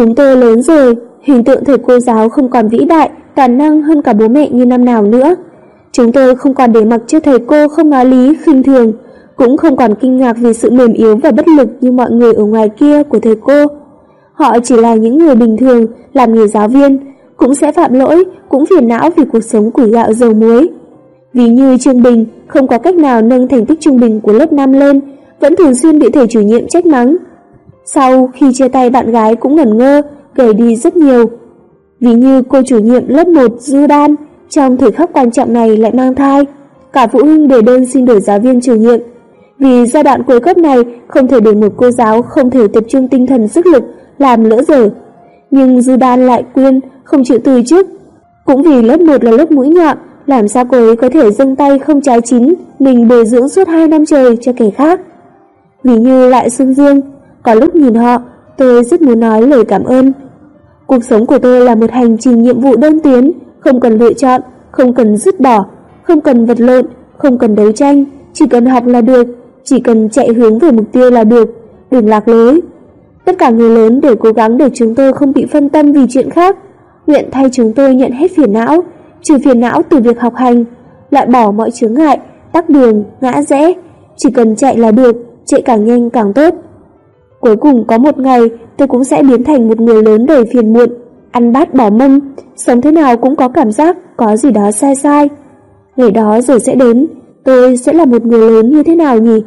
Chúng tôi lớn rồi, hình tượng thầy cô giáo không còn vĩ đại, toàn năng hơn cả bố mẹ như năm nào nữa. Chúng tôi không còn để mặc cho thầy cô không nói lý, khinh thường, cũng không còn kinh ngạc vì sự mềm yếu và bất lực như mọi người ở ngoài kia của thầy cô. Họ chỉ là những người bình thường, làm nghề giáo viên, cũng sẽ phạm lỗi, cũng phiền não vì cuộc sống củi gạo dầu muối. Ví như Trương Bình không có cách nào nâng thành tích trung bình của lớp 5 lên, vẫn thường xuyên bị thầy chủ nhiệm trách mắng. Sau khi chia tay bạn gái cũng ngẩn ngơ, gầy đi rất nhiều. Ví như cô chủ nhiệm lớp 1 Du Đan, trong thời khắc quan trọng này lại mang thai. Cả phụ huynh để đơn xin đổi giáo viên chủ nhiệm. Vì giai đoạn cuối cấp này không thể để một cô giáo không thể tập trung tinh thần sức lực làm lỡ dở. Nhưng Du Đan lại quyên không chịu từ chức. Cũng vì lớp 1 là lớp mũi nhọn, làm sao cô ấy có thể dâng tay không trái chín mình bồi dưỡng suốt 2 năm trời cho kẻ khác. Ví như Lại Xuân Dương, có lúc nhìn họ, tôi rất muốn nói lời cảm ơn. Cuộc sống của tôi là một hành trình nhiệm vụ đơn tuyến, không cần lựa chọn, không cần dứt bỏ, không cần vật lộn, không cần đấu tranh, chỉ cần học là được, chỉ cần chạy hướng về mục tiêu là được, đừng lạc lối. Tất cả người lớn đều cố gắng để chúng tôi không bị phân tâm vì chuyện khác, nguyện thay chúng tôi nhận hết phiền não, trừ phiền não từ việc học hành, loại bỏ mọi chướng ngại, tắc đường, ngã rẽ, chỉ cần chạy là được, chạy càng nhanh càng tốt. Cuối cùng có một ngày tôi cũng sẽ biến thành một người lớn đầy phiền muộn, ăn bát bỏ mâm, sống thế nào cũng có cảm giác có gì đó sai sai. Ngày đó rồi sẽ đến, tôi sẽ là một người lớn như thế nào nhỉ?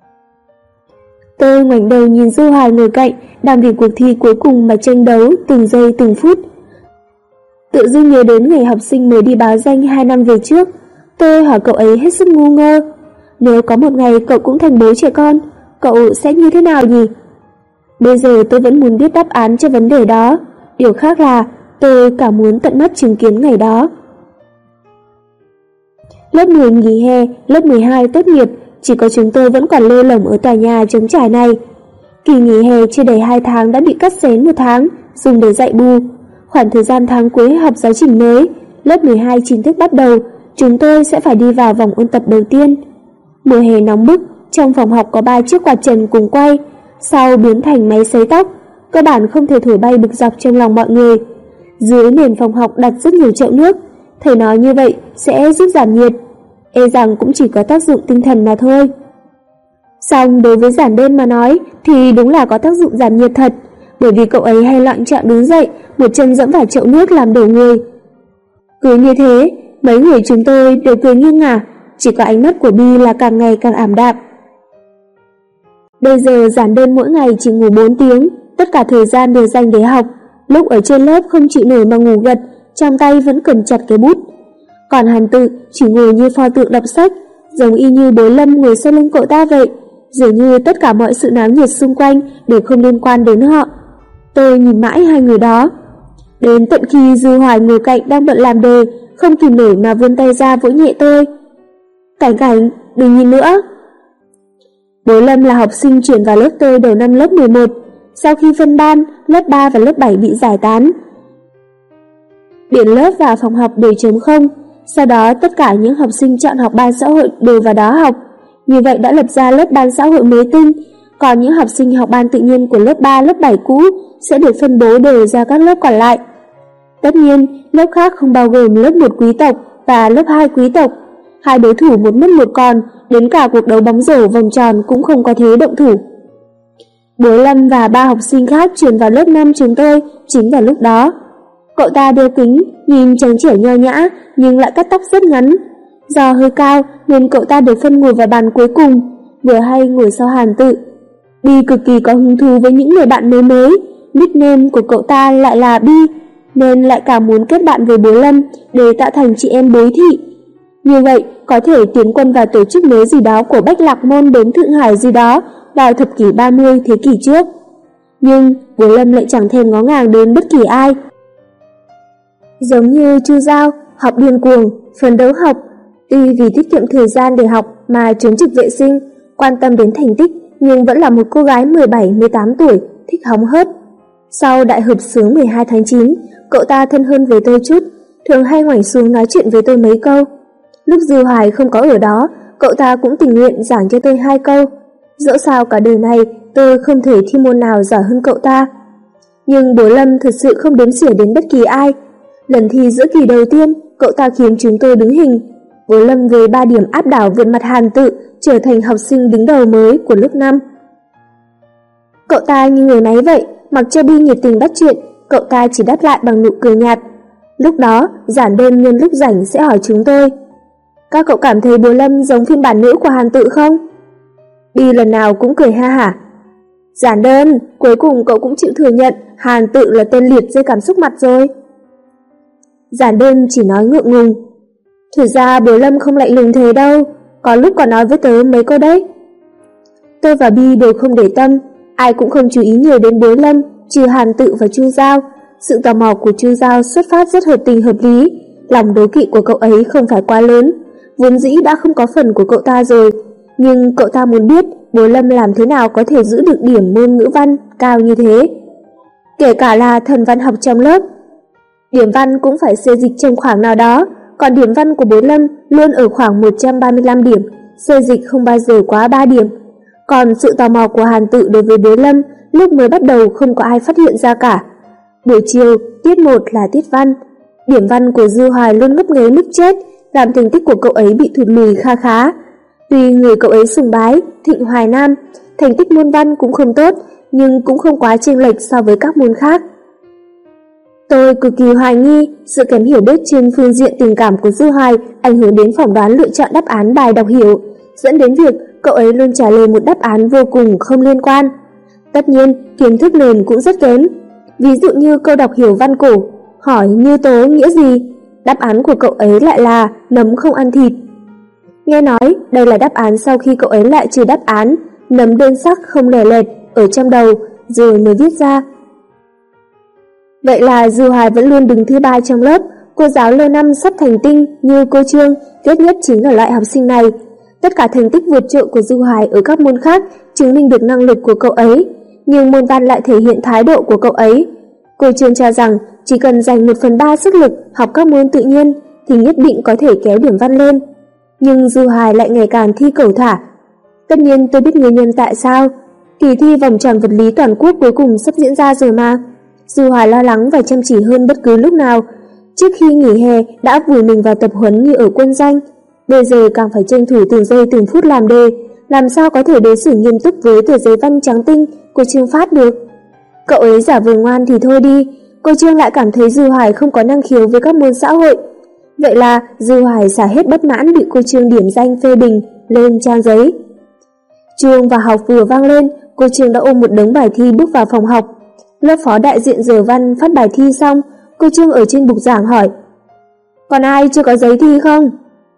Tôi ngoảnh đầu nhìn Du Hoài ngồi cạnh, đang vì cuộc thi cuối cùng mà tranh đấu từng giây từng phút. Tự dưng nhớ đến ngày học sinh mới đi báo danh 2 năm về trước, tôi hỏi cậu ấy hết sức ngu ngơ. Nếu có một ngày cậu cũng thành bố trẻ con, cậu sẽ như thế nào nhỉ? Bây giờ tôi vẫn muốn biết đáp án cho vấn đề đó. Điều khác là tôi cả muốn tận mắt chứng kiến ngày đó. Lớp 10 nghỉ hè, lớp 12 tốt nghiệp, chỉ có chúng tôi vẫn còn lơ lửng ở tòa nhà trống trải này. Kỳ nghỉ hè chưa đầy 2 tháng đã bị cắt xén 1 tháng, dùng để dạy bù. Khoảng thời gian tháng cuối học giáo trình mới, lớp 12 chính thức bắt đầu, chúng tôi sẽ phải đi vào vòng ôn tập đầu tiên. Mùa hè nóng bức, trong phòng học có 3 chiếc quạt trần cùng quay, sau biến thành máy sấy tóc, cơ bản không thể thổi bay bực dọc trong lòng mọi người. Dưới nền phòng học đặt rất nhiều chậu nước, thầy nói như vậy sẽ giúp giảm nhiệt, e rằng cũng chỉ có tác dụng tinh thần mà thôi. Song đối với Giản Đêm mà nói thì đúng là có tác dụng giảm nhiệt thật, bởi vì cậu ấy hay loạn trọng đứng dậy, một chân dẫm vào chậu nước làm đổ người. Cứ như thế, mấy người chúng tôi đều cười nghiêng ngả, chỉ có ánh mắt của Bi là càng ngày càng ảm đạm. Bây giờ Giản Đêm mỗi ngày chỉ ngủ 4 tiếng, tất cả thời gian đều dành để học, lúc ở trên lớp không chịu nổi mà ngủ gật, trong tay vẫn cầm chặt cái bút. Còn Hàn Tự chỉ ngồi như pho tượng đọc sách, giống y như Bối Lâm ngồi sau lưng cậu ta vậy, dường như tất cả mọi sự náo nhiệt xung quanh đều không liên quan đến họ. Tôi nhìn mãi hai người đó, đến tận khi Dư Hoài ngồi cạnh đang bận làm đề, không kìm nổi mà vươn tay ra vỗ nhẹ tôi. Cảnh Cảnh, đừng nhìn nữa. Bối Lâm là học sinh chuyển vào lớp tôi đầu năm lớp 11, sau khi phân ban, lớp 3 và lớp 7 bị giải tán. Biển lớp và phòng học đều trống không, sau đó tất cả những học sinh chọn học ban xã hội đều vào đó học, như vậy đã lập ra lớp ban xã hội mới tinh, còn những học sinh học ban tự nhiên của lớp 3, lớp 7 cũ sẽ được phân bố đều ra các lớp còn lại. Tất nhiên, lớp khác không bao gồm lớp 1 quý tộc và lớp 2 quý tộc, hai đối thủ một mất một còn, đến cả cuộc đấu bóng rổ vòng tròn cũng không có thế động thủ. Bối Lâm và 3 học sinh khác chuyển vào lớp 5 chúng tôi chính vào lúc đó. Cậu ta đeo kính, nhìn trắng trẻo nho nhã nhưng lại cắt tóc rất ngắn. Do hơi cao nên cậu ta được phân ngồi vào bàn cuối cùng, vừa hay ngồi sau Hàn Tự. Bi cực kỳ có hứng thú với những người bạn mới mới, nickname của cậu ta lại là Bi, nên lại càng muốn kết bạn với Bối Lâm để tạo thành chị em Bối Thị. Như vậy có thể tiến quân vào tổ chức mới gì đó của Bách Lạc Môn đến Thượng Hải gì đó vào thập kỷ 30 thế kỷ trước. Nhưng Bối Lâm lại chẳng thèm ngó ngàng đến bất kỳ ai. Giống như Chu Giao, học điên cuồng, phấn đấu học, tuy vì tiết kiệm thời gian để học mà trốn trực vệ sinh, quan tâm đến thành tích, nhưng vẫn là một cô gái 17-18 tuổi, thích hóng hớt. Sau đại hợp xướng 12 tháng 9, cậu ta thân hơn với tôi chút, thường hay ngoảnh xuống nói chuyện với tôi mấy câu. Lúc Dư Hoài không có ở đó, cậu ta cũng tình nguyện giảng cho tôi 2 câu. Dẫu sao cả đời này tôi không thể thi môn nào giỏi hơn cậu ta. Nhưng bố Lâm thật sự không đếm xỉa đến bất kỳ ai. Lần thi giữa kỳ đầu tiên, cậu ta khiến chúng tôi đứng hình. Bố Lâm với 3 điểm áp đảo vượt mặt Hàn Tự, trở thành học sinh đứng đầu mới của lớp 5. Cậu ta như người máy vậy, mặc cho Bi nhiệt tình bắt chuyện, cậu ta chỉ đáp lại bằng nụ cười nhạt. Lúc đó, Giản Đơn nhân lúc rảnh sẽ hỏi chúng tôi: các cậu cảm thấy bố Lâm giống phiên bản nữ của Hàn Tự không? Bi lần nào cũng cười ha hả. Giản Đơn, cuối cùng cậu cũng chịu thừa nhận Hàn Tự là tên liệt dây cảm xúc mặt rồi. Giản Đơn chỉ nói ngượng ngùng. Thực ra bố Lâm không lạnh lùng thế đâu, có lúc còn nói với tớ mấy câu đấy. Tôi và Bi đều không để tâm, ai cũng không chú ý nhiều đến bố Lâm, trừ Hàn Tự và Chu Giao. Sự tò mò của Chu Giao xuất phát rất hợp tình hợp lý, lòng đố kỵ của cậu ấy không phải quá lớn, vốn dĩ đã không có phần của cậu ta rồi, nhưng cậu ta muốn biết bố Lâm làm thế nào có thể giữ được điểm môn ngữ văn cao như thế. Kể cả là thần văn học trong lớp, điểm văn cũng phải xê dịch trong khoảng nào đó, còn điểm văn của bố Lâm luôn ở khoảng 135 điểm, xê dịch không bao giờ quá 3 điểm. Còn sự tò mò của Hàn Tự đối với bố Lâm lúc mới bắt đầu không có ai phát hiện ra cả. Buổi chiều, tiết 1 là tiết văn. Điểm văn của Dư Hoài luôn ngấp nghé mức chết, làm thành tích của cậu ấy bị thụt lùi kha khá. Tuy người cậu ấy sùng bái, Thịnh Hoài Nam, thành tích môn văn cũng không tốt, nhưng cũng không quá chênh lệch so với các môn khác. Tôi cực kỳ hoài nghi sự kém hiểu biết trên phương diện tình cảm của Dư Hoài ảnh hưởng đến phỏng đoán lựa chọn đáp án bài đọc hiểu, dẫn đến việc cậu ấy luôn trả lời một đáp án vô cùng không liên quan. Tất nhiên, kiến thức nền cũng rất kém. Ví dụ như câu đọc hiểu văn cổ, hỏi như tố nghĩa gì, đáp án của cậu ấy lại là nấm không ăn thịt. Nghe nói đây là đáp án sau khi cậu ấy lại trừ đáp án nấm đơn sắc không lẻ lẹt ở trong đầu rồi mới viết ra. Vậy là Dư Hoài vẫn luôn đứng thứ 3 trong lớp. Cô giáo lâu năm sắp thành tinh như cô Trương ghét nhất chính là loại học sinh này. Tất cả thành tích vượt trội của Dư Hoài ở các môn khác chứng minh được năng lực của cậu ấy, nhưng môn văn lại thể hiện thái độ của cậu ấy. Cô Trương cho rằng chỉ cần dành 1/3 sức lực học các môn tự nhiên thì nhất định có thể kéo điểm văn lên. Nhưng Dư Hoài lại ngày càng thi cẩu thả. Tất nhiên tôi biết nguyên nhân tại sao. Kỳ thi vòng tròn vật lý toàn quốc cuối cùng sắp diễn ra rồi mà. Dư Hoài lo lắng và chăm chỉ hơn bất cứ lúc nào. Trước khi nghỉ hè đã vùi mình vào tập huấn như ở quân danh, bây giờ càng phải tranh thủ từng giây từng phút làm đề, làm sao có thể đối xử nghiêm túc với tờ giấy văn trắng tinh của Trương Phát được. Cậu ấy giả vờ ngoan thì thôi đi, cô Trương lại cảm thấy Dư Hoài không có năng khiếu với các môn xã hội. Vậy là Dư Hoài xả hết bất mãn bị cô Trương điểm danh phê bình lên trang giấy. Chuông vào học vừa vang lên, cô Trương đã ôm một đống bài thi bước vào phòng học. Lớp phó đại diện giờ văn phát bài thi xong, cô Trương ở trên bục giảng hỏi: còn ai chưa có giấy thi không?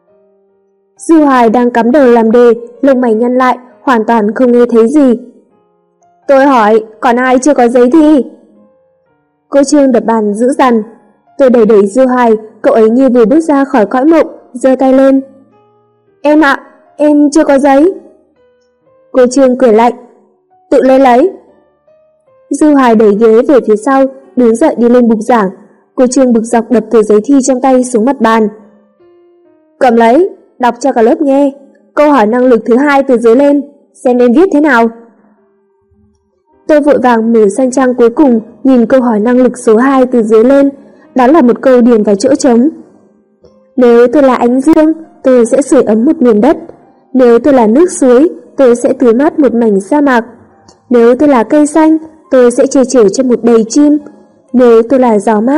Dư Hoài đang cắm đầu làm đề, lông mày nhăn lại, hoàn toàn không nghe thấy gì. Tôi hỏi, còn ai chưa có giấy thi? Cô Trương đập bàn dữ dằn. Tôi đẩy đẩy Dư Hoài, cậu ấy như vừa bước ra khỏi cõi mộng, giơ tay lên. Em ạ, em chưa có giấy. Cô Trương cười lạnh. Tự lên lấy. Dư Hoài đẩy ghế về phía sau, đứng dậy đi lên bục giảng. Cô Trương bực dọc đập tờ giấy thi trong tay xuống mặt bàn. Cầm lấy, đọc cho cả lớp nghe. Câu hỏi năng lực thứ 2 từ dưới lên, xem em viết thế nào. Tôi vội vàng mở sang trang cuối cùng, nhìn câu hỏi năng lực số 2 từ dưới lên. Đó là một câu điền vào chỗ trống. Nếu tôi là ánh dương, tôi sẽ sưởi ấm một miền đất. Nếu tôi là nước suối, tôi sẽ tưới mát một mảnh sa mạc. Nếu tôi là cây xanh, tôi sẽ che chở cho một bầy chim. Nếu tôi là gió mát... ...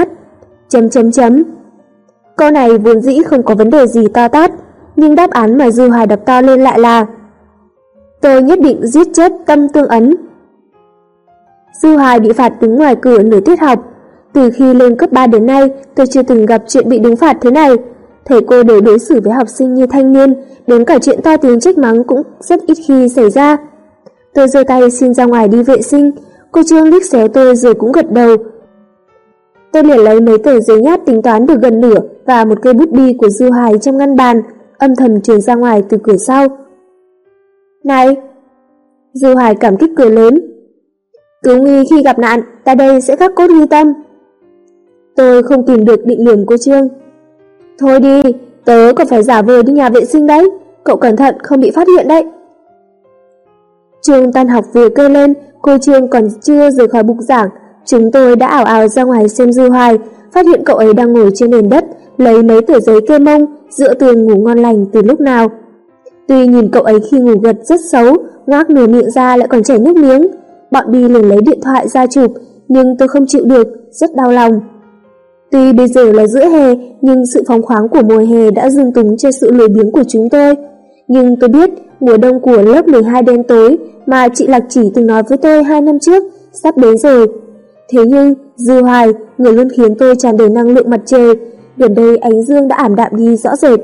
Câu này vốn dĩ không có vấn đề gì to tát, nhưng đáp án mà Dư Hoài đọc to lên lại là: tôi nhất định giết chết Tâm Tương Ấn. Dư Hoài bị phạt đứng ngoài cửa nửa tiết học. Từ khi lên cấp 3 đến nay, tôi chưa từng gặp chuyện bị đứng phạt thế này. Thầy cô đều đối xử với học sinh như thanh niên, đến cả chuyện to tiếng trách mắng cũng rất ít khi xảy ra. Tôi giơ tay xin ra ngoài đi vệ sinh. Cô Trương liếc xéo tôi rồi cũng gật đầu. Tôi liền lấy mấy tờ giấy nháp tính toán được gần nửa và một cây bút bi của Dư Hoài trong ngăn bàn, âm thầm truyền ra ngoài từ cửa sau. Này! Dư Hoài cảm kích cười lớn. Cứ nguy khi gặp nạn, ta đây sẽ khắc cốt ghi tâm. Tôi không tìm được định lườm cô Trương. Thôi đi, tớ còn phải giả vờ đi nhà vệ sinh đấy, cậu cẩn thận không bị phát hiện đấy. Chuông tan học vừa kêu lên, cô Trương còn chưa rời khỏi bục giảng Chúng tôi đã ảo ảo ra ngoài xem Dư Hoài, phát hiện cậu ấy đang ngồi trên nền đất, lấy mấy tờ giấy kê mông, dựa tường ngủ ngon lành từ lúc nào. Tuy nhìn cậu ấy khi ngủ gật rất xấu, ngoác nửa miệng ra lại còn chảy nước miếng. Bọn Bi liền lấy điện thoại ra chụp, nhưng tôi không chịu được, rất đau lòng. Tuy bây giờ là giữa hè, nhưng sự phóng khoáng của mùa hè đã dung túng cho sự lười biếng của chúng tôi. Nhưng tôi biết, mùa đông của lớp 12 đen tối mà chị Lạc Chỉ từng nói với tôi 2 năm trước, sắp đến rồi. Thế nhưng, Dư Hoài, người luôn khiến tôi tràn đầy năng lượng mặt trời, gần đây ánh dương đã ảm đạm đi rõ rệt.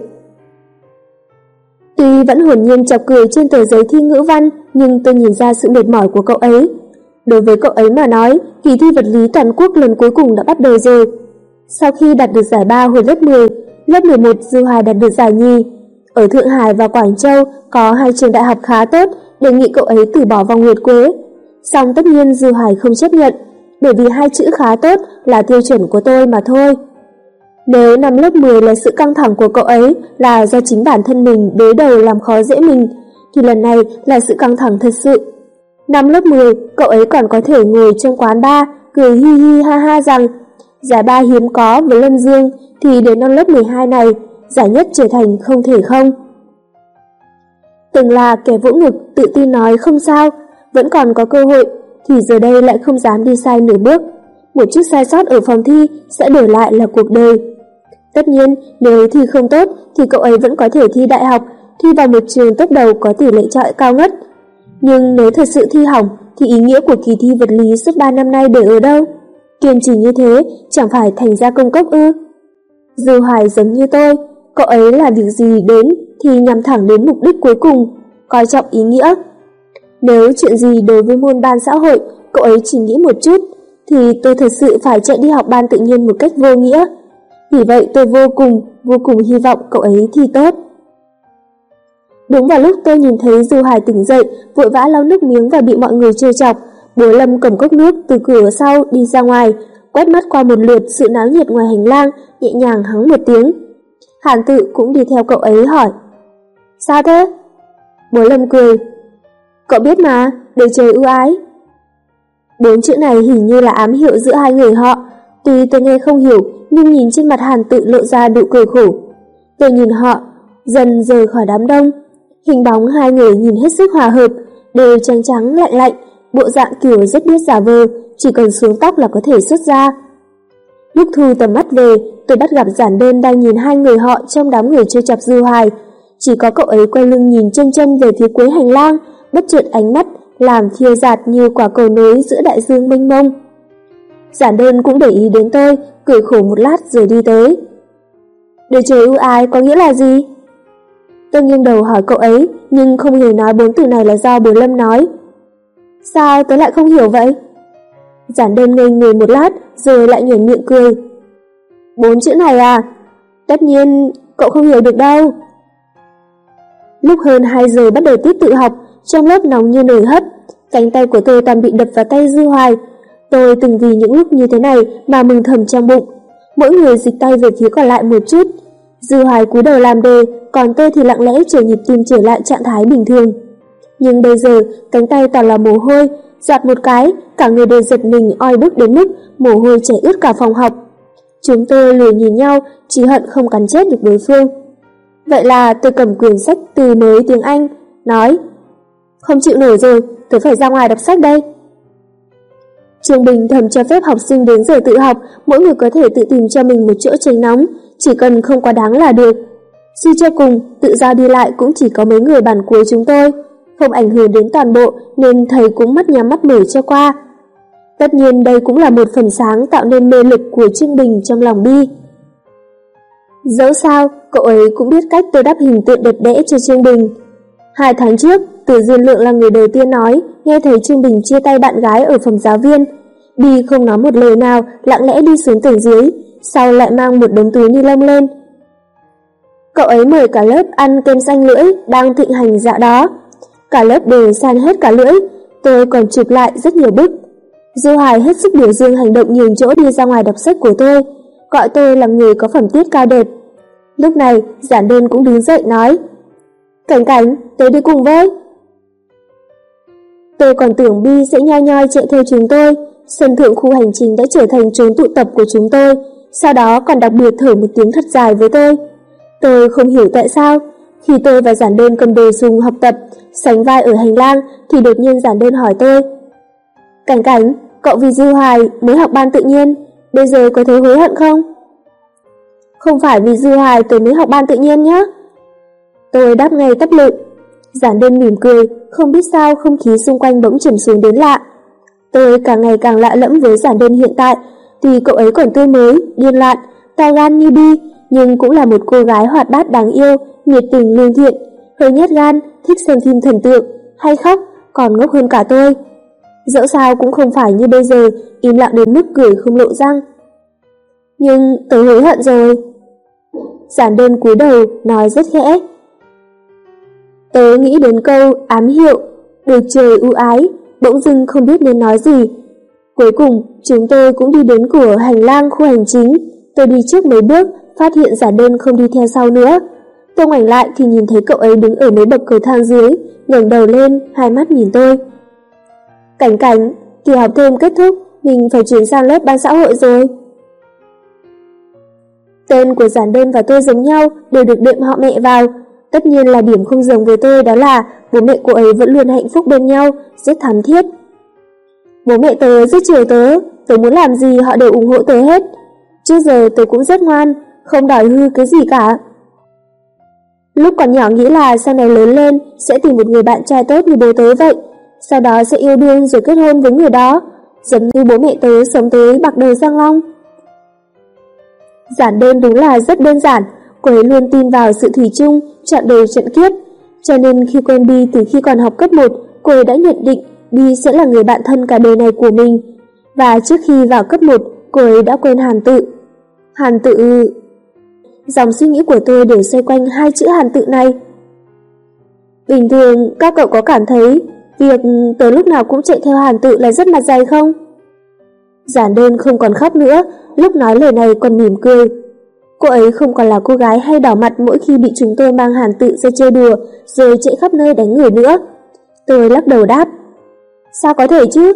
Tuy vẫn hồn nhiên chọc cười trên tờ giấy thi ngữ văn, nhưng tôi nhìn ra sự mệt mỏi của cậu ấy. Đối với cậu ấy mà nói, kỳ thi vật lý toàn quốc lần cuối cùng đã bắt đầu rồi. Sau khi đạt được giải 3 hồi lớp 10, lớp 11 Dư Hoài đạt được giải nhì. Ở Thượng Hải và Quảng Châu có 2 trường đại học khá tốt, đề nghị cậu ấy từ bỏ vòng nguyệt quế. Song tất nhiên Dư Hoài không chấp nhận, bởi vì 2 chữ khá tốt là tiêu chuẩn của tôi mà thôi. Nếu năm lớp 10 là sự căng thẳng của cậu ấy là do chính bản thân mình đối đầu làm khó dễ mình, thì lần này là sự căng thẳng thật sự. Năm lớp 10, cậu ấy còn có thể ngồi trong quán bar, cười hi hi ha ha rằng giải 3 hiếm có với Lâm Dương, thì đến năm lớp 12 này, giải nhất trở thành không thể không. Từng là kẻ vỗ ngực tự tin nói không sao, vẫn còn có cơ hội, thì giờ đây lại không dám đi sai nửa bước. Một chút sai sót ở phòng thi sẽ đổi lại là cuộc đời. Tất nhiên, nếu thi không tốt thì cậu ấy vẫn có thể thi đại học, thi vào một trường top đầu có tỷ lệ chọi cao ngất. Nhưng nếu thật sự thi hỏng thì ý nghĩa của kỳ thi vật lý suốt 3 năm nay để ở đâu? Kiên trì như thế chẳng phải thành ra công cốc ư? Dư Hoài giống như tôi, cậu ấy làm việc gì đến thì nhằm thẳng đến mục đích cuối cùng, coi trọng ý nghĩa. Nếu chuyện gì đối với môn ban xã hội cậu ấy chỉ nghĩ một chút, thì tôi thật sự phải chạy đi học ban tự nhiên một cách vô nghĩa. Vì vậy tôi vô cùng hy vọng cậu ấy thi tốt. Đúng vào lúc tôi nhìn thấy Dư Hoài tỉnh dậy, vội vã lau nước miếng và bị mọi người trêu chọc, Bố Lâm cầm cốc nước từ cửa sau đi ra ngoài, quét mắt qua một lượt sự náo nhiệt ngoài hành lang, nhẹ nhàng hắng một tiếng. Hàn Tự cũng đi theo cậu ấy hỏi: "Sao thế?" Bố Lâm cười: "Cậu biết mà, đời trời ưu ái." 4 chữ này hình như là ám hiệu giữa hai người họ. Tuy tôi nghe không hiểu, nhưng nhìn trên mặt Hàn Tự lộ ra nụ cười khổ. Tôi nhìn họ dần rời khỏi đám đông. Hình bóng hai người nhìn hết sức hòa hợp, đều trắng trắng lạnh lạnh, bộ dạng kiểu rất biết giả vờ, chỉ cần xuống tóc là có thể xuất ra. Lúc thu tầm mắt về, tôi bắt gặp Giản Đơn đang nhìn hai người họ trong đám người trêu chọc Dư Hoài. Chỉ có cậu ấy quay lưng nhìn chân chân về phía cuối hành lang, bất chợt ánh mắt làm phiêu dạt như quả cầu nối giữa đại dương mênh mông. Giản Đơn cũng để ý đến tôi, cười khổ một lát rồi đi tới. "Đời trời ưu ái có nghĩa là gì?" Tôi nghiêng đầu hỏi cậu ấy, nhưng không hề nói 4 từ này là do Bố Lâm nói. "Sao tớ lại không hiểu vậy?" Giản Đơn ngây người một lát rồi lại nhoẻn miệng cười. 4 chữ này à? Tất nhiên cậu không hiểu được đâu. Lúc hơn 2 giờ bắt đầu tiết tự học, trong lớp nóng như nồi hấp, cánh tay của tôi toàn bị đập vào tay Dư Hoài. Tôi từng vì những lúc như thế này mà mừng thầm trong bụng. Mỗi người dịch tay về phía còn lại một chút. Dư Hoài cúi đầu làm đề, còn tôi thì lặng lẽ chờ nhịp tim trở lại trạng thái bình thường. Nhưng bây giờ cánh tay toàn là mồ hôi, giọt một cái, cả người đều giật mình oi bức đến mức mồ hôi chảy ướt cả phòng học. Chúng tôi lười nhìn nhau, chỉ hận không cắn chết được đối phương. Vậy là tôi cầm quyển sách từ mới tiếng Anh, nói: "Không chịu nổi rồi, tôi phải ra ngoài đọc sách đây." Trường Bình thầm cho phép học sinh đến giờ tự học, mỗi người có thể tự tìm cho mình một chỗ tránh nóng, chỉ cần không quá đáng là được. Suy cho cùng, tự do đi lại cũng chỉ có mấy người bản cuối chúng tôi, không ảnh hưởng đến toàn bộ nên thầy cũng mắt nhắm mắt mở cho qua. Tất nhiên đây cũng là một phần sáng tạo nên mê lực của Trương Bình trong lòng Bi. Dẫu sao, cậu ấy cũng biết cách tôi đắp hình tượng đẹp đẽ cho Trương Bình. 2 tháng trước, Từ Duyên Lượng là người đầu tiên nói nghe thấy Trương Bình chia tay bạn gái ở phòng giáo viên. Bi không nói một lời nào, lặng lẽ đi xuống tầng dưới, sau lại mang một đống túi ni lông lên. Cậu ấy mời cả lớp ăn kem xanh lưỡi đang thịnh hành dạo đó. Cả lớp đều san hết cả lưỡi, tôi còn chụp lại rất nhiều bức. Dư Hoài hết sức biểu dương hành động nhường chỗ đi ra ngoài đọc sách của tôi, gọi tôi là người có phẩm tiết cao đẹp. Lúc này, Giản Đơn cũng đứng dậy nói: "Cảnh Cảnh, tới đi cùng với." Tôi còn tưởng Bi sẽ nhoi nhoi chạy theo chúng tôi, sân thượng khu hành chính đã trở thành chốn tụ tập của chúng tôi, sau đó còn đặc biệt thở một tiếng thật dài với tôi. Tôi không hiểu tại sao, khi tôi và Giản Đơn cầm đồ dùng học tập, sánh vai ở hành lang thì đột nhiên Giản Đơn hỏi tôi: Cảnh Cảnh, cậu vì Dư Hoài mới học ban tự nhiên, bây giờ có thấy hối hận không? Không phải vì Dư Hoài tôi mới học ban tự nhiên nhé. Tôi đáp ngay tấp lự. Giản Đơn mỉm cười, không biết sao không khí xung quanh bỗng trầm xuống đến lạ. Tôi càng ngày càng lạ lẫm với Giản Đơn hiện tại, tuy cậu ấy còn tươi mới, điên loạn, to gan như bi, nhưng cũng là một cô gái hoạt bát đáng yêu, nhiệt tình lương thiện, hơi nhát gan, thích xem phim thần tượng, hay khóc, còn ngốc hơn cả tôi. Dẫu sao cũng không phải như bây giờ, im lặng đến mức cười không lộ răng. Nhưng tớ hối hận rồi. Giản Đơn cúi đầu, nói rất khẽ. Tớ nghĩ đến câu ám hiệu, được trời ưu ái, bỗng dưng không biết nên nói gì. Cuối cùng, chúng tôi cũng đi đến cửa hành lang khu hành chính. Tôi đi trước mấy bước, phát hiện Giản Đơn không đi theo sau nữa. Tôi ngoảnh lại thì nhìn thấy cậu ấy đứng ở mấy bậc cầu thang dưới, ngẩng đầu lên, hai mắt nhìn tôi. Cảnh Cảnh, kỳ học thêm kết thúc, mình phải chuyển sang lớp ban xã hội rồi. Tên của Giản Đơn và tôi giống nhau, đều được đệm họ mẹ vào. Tất nhiên là điểm không giống với tôi đó là bố mẹ cô ấy vẫn luôn hạnh phúc bên nhau, rất thắm thiết. Bố mẹ tớ rất chiều tớ muốn làm gì họ đều ủng hộ tớ hết. Trước giờ tớ cũng rất ngoan, không đòi hư cái gì cả. Lúc còn nhỏ nghĩ là sau này lớn lên sẽ tìm một người bạn trai tốt như bố tớ vậy, sau đó sẽ yêu đương rồi kết hôn với người đó, giống như bố mẹ tớ sống tới bạc đầu răng long. Giản Đơn đúng là rất đơn giản, cô ấy luôn tin vào sự thủy chung, chọn đời chọn kiếp. Cho nên khi quen Bi từ khi còn học cấp 1, cô ấy đã nhận định Bi sẽ là người bạn thân cả đời này của mình. Và trước khi vào cấp 1, cô ấy đã quen Hàn Tự. Hàn Tự... Dòng suy nghĩ của tôi đều xoay quanh hai chữ Hàn Tự này. Bình thường, các cậu có cảm thấy việc tớ lúc nào cũng chạy theo Hàn Tự là rất mặt dày không? Giản Đơn không còn khóc nữa, lúc nói lời này còn mỉm cười. Cô ấy không còn là cô gái hay đỏ mặt mỗi khi bị chúng tôi mang Hàn Tự ra chơi đùa rồi chạy khắp nơi đánh người nữa. Tôi lắc đầu đáp. Sao có thể chứ?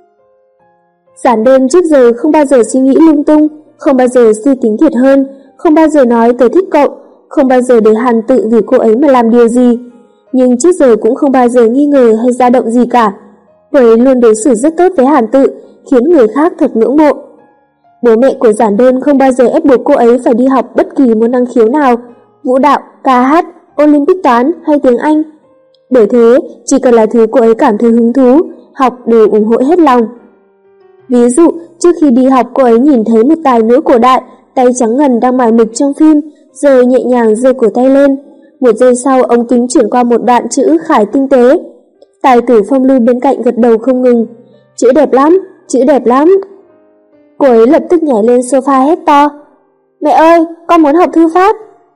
Giản Đơn trước giờ không bao giờ suy nghĩ lung tung, không bao giờ suy tính thiệt hơn, không bao giờ nói tớ thích cậu, không bao giờ để Hàn Tự vì cô ấy mà làm điều gì. Nhưng trước giờ cũng không bao giờ nghi ngờ hay dao động gì cả. Cô ấy luôn đối xử rất tốt với Hàn Tự, khiến người khác thật ngưỡng mộ. Bố mẹ của Giản Đơn không bao giờ ép buộc cô ấy phải đi học bất kỳ môn năng khiếu nào, vũ đạo, ca hát, Olympic toán hay tiếng Anh. Bởi thế, chỉ cần là thứ cô ấy cảm thấy hứng thú, học đều ủng hộ hết lòng. Ví dụ, trước khi đi học cô ấy nhìn thấy một tài nữ cổ đại, tay trắng ngần đang mải mực trong phim, rồi nhẹ nhàng giơ cổ tay lên. Một giây sau, ống kính chuyển qua một đoạn chữ khải tinh tế. Tài tử Phong Lưu bên cạnh gật đầu không ngừng. Chữ đẹp lắm, chữ đẹp lắm. Cô ấy lập tức nhảy lên sofa hét to. Mẹ ơi, con muốn học thư pháp.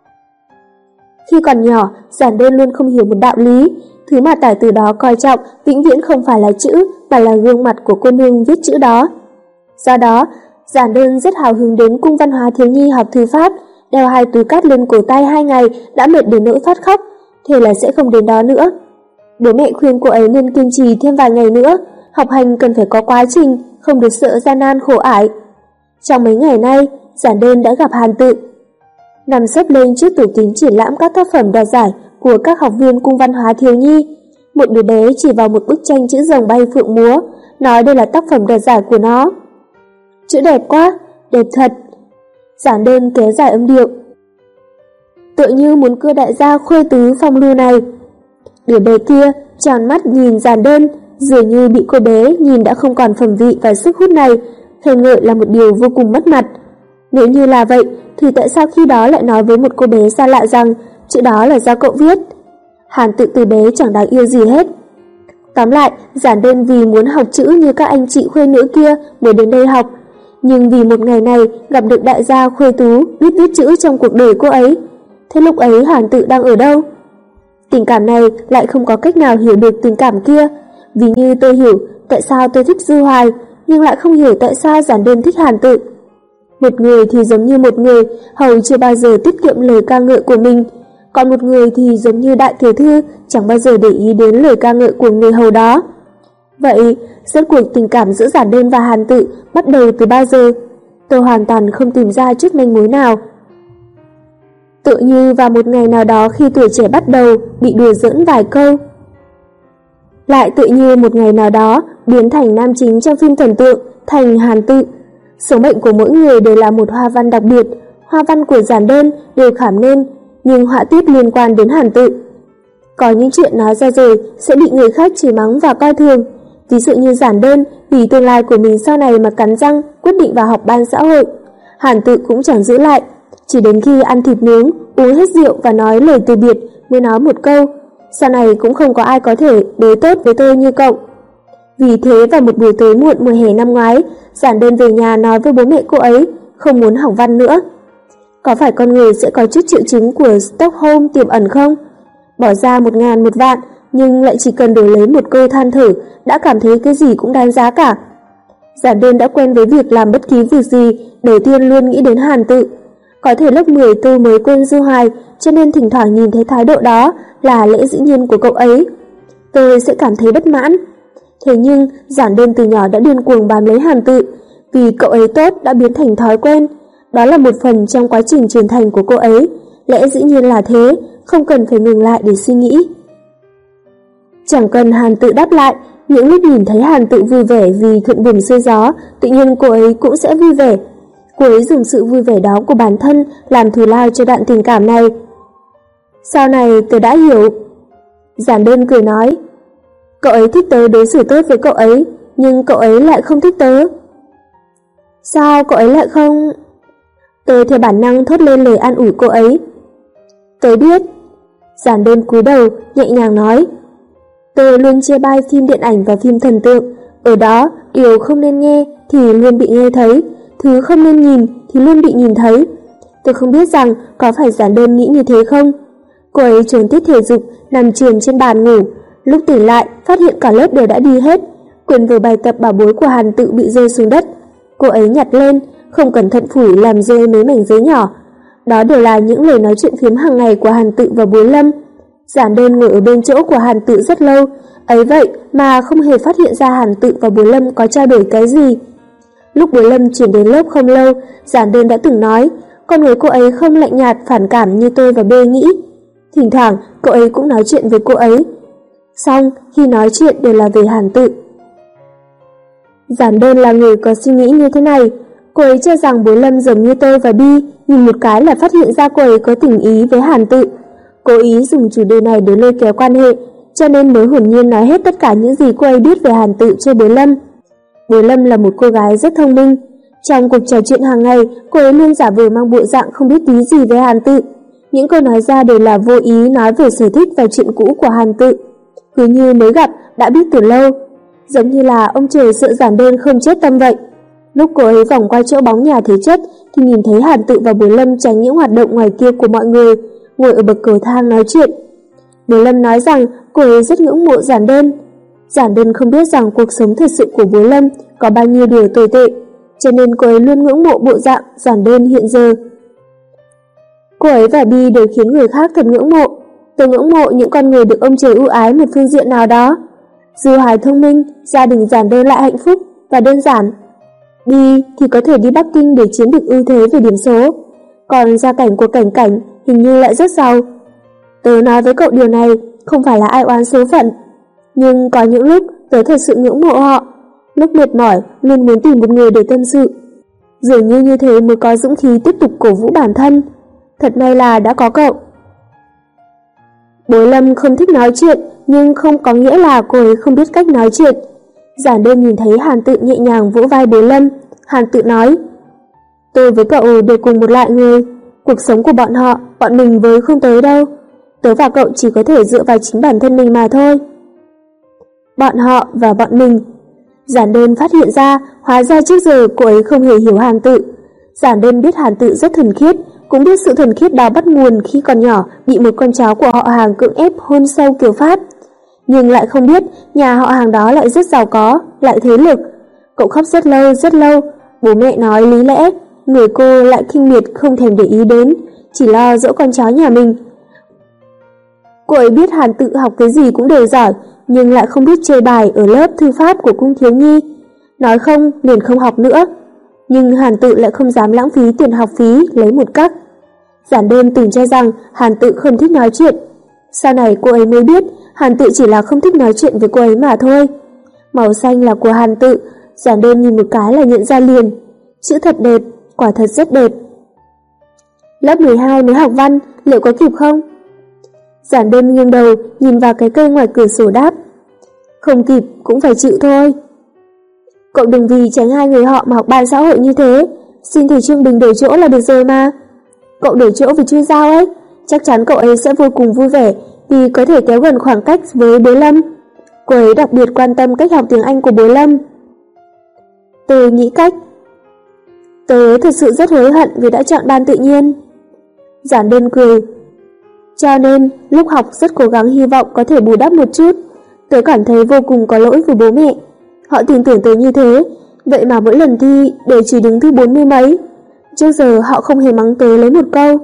Khi còn nhỏ, Giản Đơn luôn không hiểu một đạo lý. Thứ mà tài tử đó coi trọng vĩnh viễn không phải là chữ, mà là gương mặt của cô nương viết chữ đó. Do đó, Giản Đơn rất hào hứng đến cung văn hóa thiếu nhi học thư pháp, đeo 2 túi cát lên cổ tay 2 ngày đã mệt đến nỗi phát khóc, thế là sẽ không đến đó nữa. Bố mẹ khuyên cô ấy nên kiên trì thêm vài ngày nữa, học hành cần phải có quá trình, không được sợ gian nan khổ ải. Trong mấy ngày nay, Giản Đơn đã gặp Hàn Tự. Nằm xếp lên trước tủ kính triển lãm các tác phẩm đoạt giải của các học viên cung văn hóa thiếu nhi. Một đứa bé chỉ vào một bức tranh chữ rồng bay phượng múa, nói đây là tác phẩm đoạt giải của nó. Chữ đẹp quá, đẹp thật. Giản Đơn kéo dài âm điệu. Tựa như muốn cưa đại gia khuê tứ Phong Lưu này. Đứa bé kia tròn mắt nhìn Giản Đơn, dường như bị cô bé nhìn đã không còn phẩm vị và sức hút này, khen ngợi là một điều vô cùng mất mặt. Nếu như là vậy, thì tại sao khi đó lại nói với một cô bé xa lạ rằng chữ đó là do cậu viết? Hàn Tự từ bé chẳng đáng yêu gì hết. Tóm lại, Giản Đơn vì muốn học chữ như các anh chị khuê nữ kia mới đến đây học, nhưng vì một ngày này gặp được đại gia khuê tú biết viết chữ trong cuộc đời cô ấy. Thế lúc ấy Hàn Tự đang ở đâu? Tình cảm này lại không có cách nào hiểu được tình cảm kia. Vì như tôi hiểu tại sao tôi thích Dư Hoài, nhưng lại không hiểu tại sao Giản Đơn thích Hàn Tự. Một người thì giống như một người hầu chưa bao giờ tiết kiệm lời ca ngợi của mình, còn một người thì giống như đại tiểu thư chẳng bao giờ để ý đến lời ca ngợi của người hầu đó. Vậy, rốt cuộc tình cảm giữa Giản Đơn và Hàn Tự bắt đầu từ bao giờ? Tôi hoàn toàn không tìm ra chút manh mối nào. Tự như vào một ngày nào đó khi tuổi trẻ bắt đầu bị đùa giỡn vài câu. Lại tự như một ngày nào đó biến thành nam chính trong phim thần tượng, thành Hàn Tự. Số mệnh của mỗi người đều là một hoa văn đặc biệt, hoa văn của Giản Đơn đều khảm nên, nhưng họa tiết liên quan đến Hàn Tự. Có những chuyện nói ra rồi sẽ bị người khác chửi mắng và coi thường. Ví dụ như Giản Đơn vì tương lai của mình sau này mà cắn răng quyết định vào học ban xã hội. Hàn Tự cũng chẳng giữ lại, chỉ đến khi ăn thịt nướng, uống hết rượu và nói lời từ biệt mới nói một câu: sau này cũng không có ai có thể đối tốt với tôi như cậu. Vì thế vào một buổi tối muộn mùa hè năm ngoái, Giản Đơn về nhà nói với bố mẹ cô ấy không muốn học văn nữa. Có phải con người sẽ có chút triệu chứng của Stockholm tiềm ẩn không? Bỏ ra 1.000 một vạn nhưng lại chỉ cần đổi lấy một câu than thở đã cảm thấy cái gì cũng đáng giá cả. Giản Đơn đã quen với việc làm bất kỳ việc gì đầu tiên luôn nghĩ đến Hàn Tự. Có thể lớp 10 tôi mới quên Du Hoài, cho nên thỉnh thoảng nhìn thấy thái độ đó là lẽ dĩ nhiên của cậu ấy, tôi sẽ cảm thấy bất mãn. Thế nhưng Giản Đơn từ nhỏ đã điên cuồng bám lấy Hàn Tự, vì cậu ấy tốt đã biến thành thói quen. Đó là một phần trong quá trình trưởng thành của cô ấy, lẽ dĩ nhiên là thế, không cần phải ngừng lại để suy nghĩ. Chẳng cần Hàn Tự đáp lại, những lúc nhìn thấy Hàn Tự vui vẻ vì thuận buồm xuôi gió, tự nhiên cô ấy cũng sẽ vui vẻ. Cô ấy dùng sự vui vẻ đó của bản thân làm thù lao cho đoạn tình cảm này. Sau này tôi đã hiểu. Giản Đơn cười nói, cậu ấy thích tớ đối xử tốt với cậu ấy, nhưng cậu ấy lại không thích tớ. Sao cậu ấy lại không... Tôi theo bản năng thốt lên lời an ủi cô ấy. Tớ biết. Giản Đơn cúi đầu, nhẹ nhàng nói, tôi luôn chia bai phim điện ảnh và phim thần tượng. Ở đó, điều không nên nghe thì luôn bị nghe thấy, thứ không nên nhìn thì luôn bị nhìn thấy. Tôi không biết rằng có phải Giản Đơn nghĩ như thế không. Cô ấy trốn tiết thể dục, nằm chườm trên bàn ngủ. Lúc tỉnh lại, phát hiện cả lớp đều đã đi hết. Quyển vở bài tập bảo bối của Hàn Tự bị rơi xuống đất. Cô ấy nhặt lên, không cẩn thận phủi làm rơi mấy mảnh giấy nhỏ. Đó đều là những lời nói chuyện phiếm hàng ngày của Hàn Tự và Bối Lâm. Giản Đơn ngồi ở bên chỗ của Hàn Tự rất lâu, ấy vậy mà không hề phát hiện ra Hàn Tự và Bối Lâm có trao đổi cái gì. Lúc Bối Lâm chuyển đến lớp không lâu, Giản Đơn đã từng nói, con người cô ấy không lạnh nhạt phản cảm như tôi và B nghĩ. Thỉnh thoảng cậu ấy cũng nói chuyện với cô ấy. Xong khi nói chuyện đều là về Hàn Tự. Giản Đơn là người có suy nghĩ như thế này. Cô ấy cho rằng Bối Lâm giống như tôi và Bi, nhìn một cái là phát hiện ra cô ấy có tình ý với Hàn Tự. Cố ý dùng chủ đề này để lôi kéo quan hệ, cho nên mới hồn nhiên nói hết tất cả những gì cô ấy biết về Hàn Tự cho Bối Lâm. Bối Lâm là một cô gái rất thông minh. Trong cuộc trò chuyện hàng ngày, cô ấy luôn giả vờ mang bộ dạng không biết tí gì về Hàn Tự. Những câu nói ra đều là vô ý nói về sở thích và chuyện cũ của Hàn Tự, cứ như mới gặp đã biết từ lâu, giống như là ông trời sợ Giản Đơn không chết tâm vậy. Lúc cô ấy vòng qua chỗ bóng nhà thế chất thì nhìn thấy Hàn Tự và Bối Lâm tránh những hoạt động ngoài kia của mọi người, ngồi ở bậc cầu thang nói chuyện. Bối Lâm nói rằng cô ấy rất ngưỡng mộ Giản Đơn. Giản Đơn không biết rằng cuộc sống thật sự của Bối Lâm có bao nhiêu điều tồi tệ, cho nên cô ấy luôn ngưỡng mộ bộ dạng Giản Đơn hiện giờ. Cô ấy và Bi đều khiến người khác thật ngưỡng mộ. Tôi ngưỡng mộ những con người được ông trời ưu ái một phương diện nào đó. Du Hoài thông minh, gia đình Giản Đơn lại hạnh phúc và đơn giản. Bi thì có thể đi Bắc Kinh để chiếm được ưu thế về điểm số, còn gia cảnh của Cảnh Cảnh hình như lại rất giàu. Tớ nói với cậu điều này không phải là ai oán số phận, nhưng có những lúc tớ thật sự ngưỡng mộ họ. Lúc mệt mỏi luôn muốn tìm một người để tâm sự, dường như thế mới có dũng khí tiếp tục cổ vũ bản thân. Thật may là đã có cậu. Bối Lâm không thích nói chuyện, nhưng không có nghĩa là cô ấy không biết cách nói chuyện. Giản Đơn nhìn thấy Hàn Tự nhẹ nhàng vỗ vai Bối Lâm. Hàn Tự nói, tôi với cậu đều cùng một loại người, cuộc sống của bọn họ, bọn mình với không tới đâu. Tớ và cậu chỉ có thể dựa vào chính bản thân mình mà thôi. Bọn họ và bọn mình. Giản Đơn phát hiện ra, hóa ra trước giờ cô ấy không hề hiểu Hàn Tự. Giản Đơn biết Hàn Tự rất thuần khiết, cũng biết sự thuần khiết đó bắt nguồn khi còn nhỏ bị một con cháu của họ hàng cưỡng ép hôn sâu kiểu Pháp. Nhưng lại không biết nhà họ hàng đó lại rất giàu có, lại thế lực. Cậu khóc rất lâu, bố mẹ nói lý lẽ, người cô lại khinh miệt không thèm để ý đến, chỉ lo dỗ con cháu nhà mình. Cô ấy biết Hàn Tự học cái gì cũng đều giỏi, nhưng lại không biết chơi bài ở lớp thư pháp của cung thiếu nhi. Nói không liền không học nữa. Nhưng Hàn Tự lại không dám lãng phí tiền học phí lấy một cách. Giản Đơn từng cho rằng Hàn Tự không thích nói chuyện. Sau này cô ấy mới biết Hàn Tự chỉ là không thích nói chuyện với cô ấy mà thôi. Màu xanh là của Hàn Tự, Giản Đơn nhìn một cái là nhận ra liền. Chữ thật đẹp, quả thật rất đẹp. Lớp 12 mới học văn, liệu có kịp không? Giản Đơn nghiêng đầu nhìn vào cái cây ngoài cửa sổ đáp. Không kịp cũng phải chịu thôi. Cậu đừng vì tránh hai người họ mà học ban xã hội như thế. Xin thầy Trương Bình đổi chỗ là được rồi mà. Cậu đổi chỗ với Chu Giao ấy, chắc chắn cậu ấy sẽ vô cùng vui vẻ vì có thể kéo gần khoảng cách với Bối Lâm. Cô ấy đặc biệt quan tâm cách học tiếng Anh của Bối Lâm. Tôi nghĩ cách. Tớ thật sự rất hối hận vì đã chọn ban tự nhiên. Giản Đơn cười. Cho nên lúc học rất cố gắng hy vọng có thể bù đắp một chút. Tớ cảm thấy vô cùng có lỗi với bố mẹ. Họ tin tưởng tớ như thế, vậy mà mỗi lần thi đều chỉ đứng thứ 40 mấy. Trước giờ họ không hề mắng tớ lấy một câu.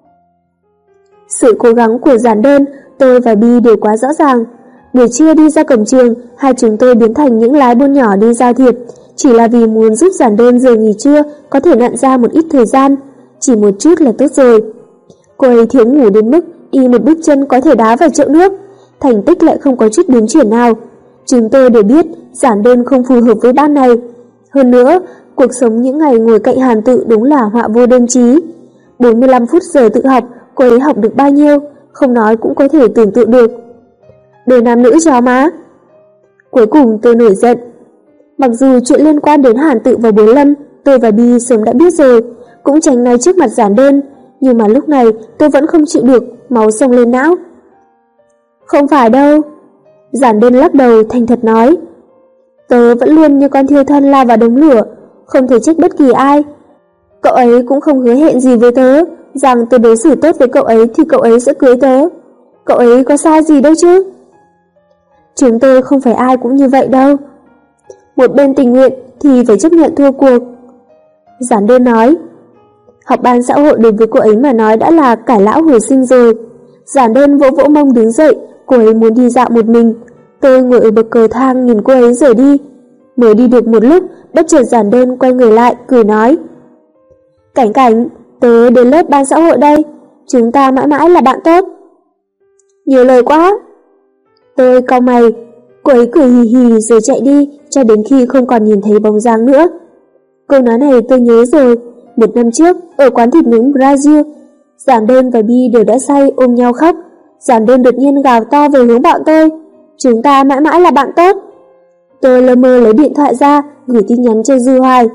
Sự cố gắng của Giản Đơn, tôi và Bi đều quá rõ ràng. Buổi trưa đi ra cổng trường, hai chúng tôi biến thành những lái buôn nhỏ đi giao thiệp, chỉ là vì muốn giúp Giản Đơn giờ nghỉ trưa có thể nặn ra một ít thời gian, chỉ một chút là tốt rồi. Cô ấy thiếu ngủ đến mức y một bước chân có thể đá vào chậu nước, thành tích lại không có chút biến chuyển nào. Chúng tôi đều biết Giản Đơn không phù hợp với ban này. Hơn nữa, cuộc sống những ngày ngồi cạnh Hàn Tự đúng là họa vô đơn chí. 45 phút giờ tự học, cô ấy học được bao nhiêu, không nói cũng có thể tưởng tượng được. Đời nam nữ chó má. Cuối cùng tôi nổi giận. Mặc dù chuyện liên quan đến Hàn Tự và Bối Lâm, tôi và Bi sớm đã biết rồi, cũng tránh nói trước mặt Giản Đơn, nhưng mà lúc này tôi vẫn không chịu được, máu xông lên não. Không phải đâu. Giản Đơn lắc đầu thành thật nói. Tớ vẫn luôn như con thiêu thân lao vào đống lửa, không thể trách bất kỳ ai. Cậu ấy cũng không hứa hẹn gì với tớ, rằng tớ đối xử tốt với cậu ấy thì cậu ấy sẽ cưới tớ. Cậu ấy có sai gì đâu chứ. Chúng tôi không phải ai cũng như vậy đâu. Một bên tình nguyện thì phải chấp nhận thua cuộc. Giản Đơn nói. Học ban xã hội đối với cô ấy mà nói đã là cải lão hồi sinh rồi. Giản Đơn vỗ vỗ mông đứng dậy, cô ấy muốn đi dạo một mình. Tôi ngồi ở bậc cầu thang nhìn cô ấy rời đi. Mới đi được một lúc, bất chợt Giản Đơn quay người lại, cười nói. Cảnh Cảnh, tớ đến lớp ban xã hội đây. Chúng ta mãi mãi là bạn tốt. Nhiều lời quá. Tôi cau mày. Cô ấy cười hì hì rồi chạy đi, cho đến khi không còn nhìn thấy bóng dáng nữa. Câu nói này tôi nhớ rồi. Một năm trước, ở quán thịt nướng Brazil, Giản Đơn và Bi đều đã say ôm nhau khóc. Giản Đơn đột nhiên gào to về hướng bọn tôi. Chúng ta mãi mãi là bạn tốt. Tôi lơ mơ lấy điện thoại ra, gửi tin nhắn cho Dư Hoài.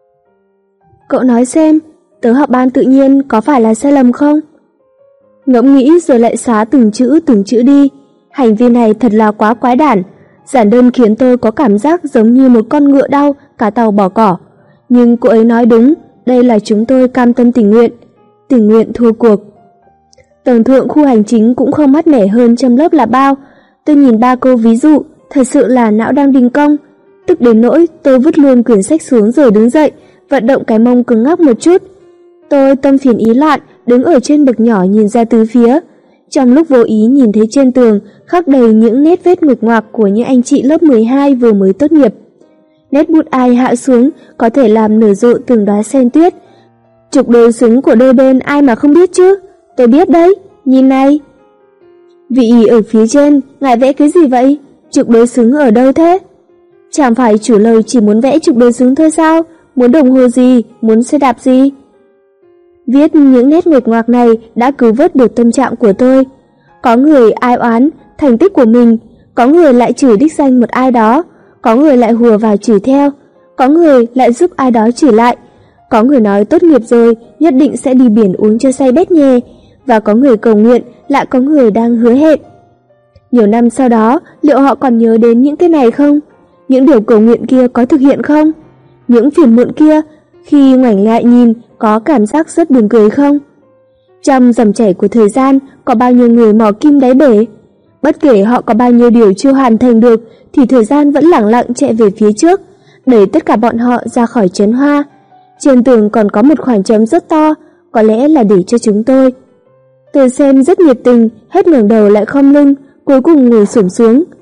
Cậu nói xem, tớ học ban tự nhiên có phải là sai lầm không? Ngẫm nghĩ rồi lại xóa từng chữ đi. Hành vi này thật là quá quái đản. Giản Đơn khiến tôi có cảm giác giống như một con ngựa đau cả tàu bỏ cỏ. Nhưng cô ấy nói đúng, đây là chúng tôi cam tâm tình nguyện thua cuộc. Tầng thượng khu hành chính cũng không mát mẻ hơn trong lớp là bao. Tôi nhìn ba cô ví dụ, thật sự là não đang đình công. Tức đến nỗi tôi vứt luôn quyển sách xuống rồi đứng dậy, vận động cái mông cứng ngắc một chút. Tôi tâm phiền ý loạn, đứng ở trên bậc nhỏ nhìn ra tứ phía. Trong lúc vô ý nhìn thấy trên tường khắc đầy những nét vết nguệch ngoạc của những anh chị lớp 12 vừa mới tốt nghiệp. Nét bút ai hạ xuống có thể làm nở rộ từng đóa sen tuyết. Trục đối xứng của đôi bên ai mà không biết chứ. Tôi biết đấy, nhìn này. Vị ở phía trên, ngài vẽ cái gì vậy? Trục đối xứng ở đâu thế? Chẳng phải chủ lời chỉ muốn vẽ trục đối xứng thôi sao? Muốn đồng hồ gì? Muốn xe đạp gì? Viết những nét nguệch ngoạc này đã cứu vớt được tâm trạng của tôi. Có người ai oán thành tích của mình, có người lại chửi đích danh một ai đó, có người lại hùa vào chửi theo, có người lại giúp ai đó chửi lại, có người nói tốt nghiệp rồi nhất định sẽ đi biển uống cho say bét nhè, và có người cầu nguyện, lại có người đang hứa hẹn. Nhiều năm sau đó, liệu họ còn nhớ đến những cái này không? Những điều cầu nguyện kia có thực hiện không? Những phiền muộn kia, khi ngoảnh lại nhìn, có cảm giác rất buồn cười không? Trong dòng chảy của thời gian, có bao nhiêu người mò kim đáy bể? Bất kể họ có bao nhiêu điều chưa hoàn thành được, thì thời gian vẫn lẳng lặng chạy về phía trước, đẩy tất cả bọn họ ra khỏi chấn hoa. Trên tường còn có một khoảng trống rất to, có lẽ là để cho chúng tôi. Tôi xem rất nhiệt tình, hết ngẩng đầu lại khom lưng, cuối cùng ngồi xổm xuống.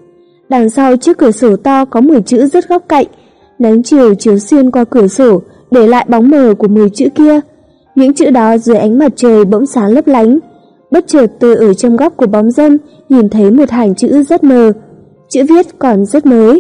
Đằng sau chiếc cửa sổ to có 10 chữ rất góc cạnh, nắng chiều chiếu xuyên qua cửa sổ, để lại bóng mờ của 10 chữ kia. Những chữ đó dưới ánh mặt trời bỗng sáng lấp lánh. Bất chợt tôi ở trong góc của bóng râm nhìn thấy một hàng chữ rất mờ, chữ viết còn rất mới.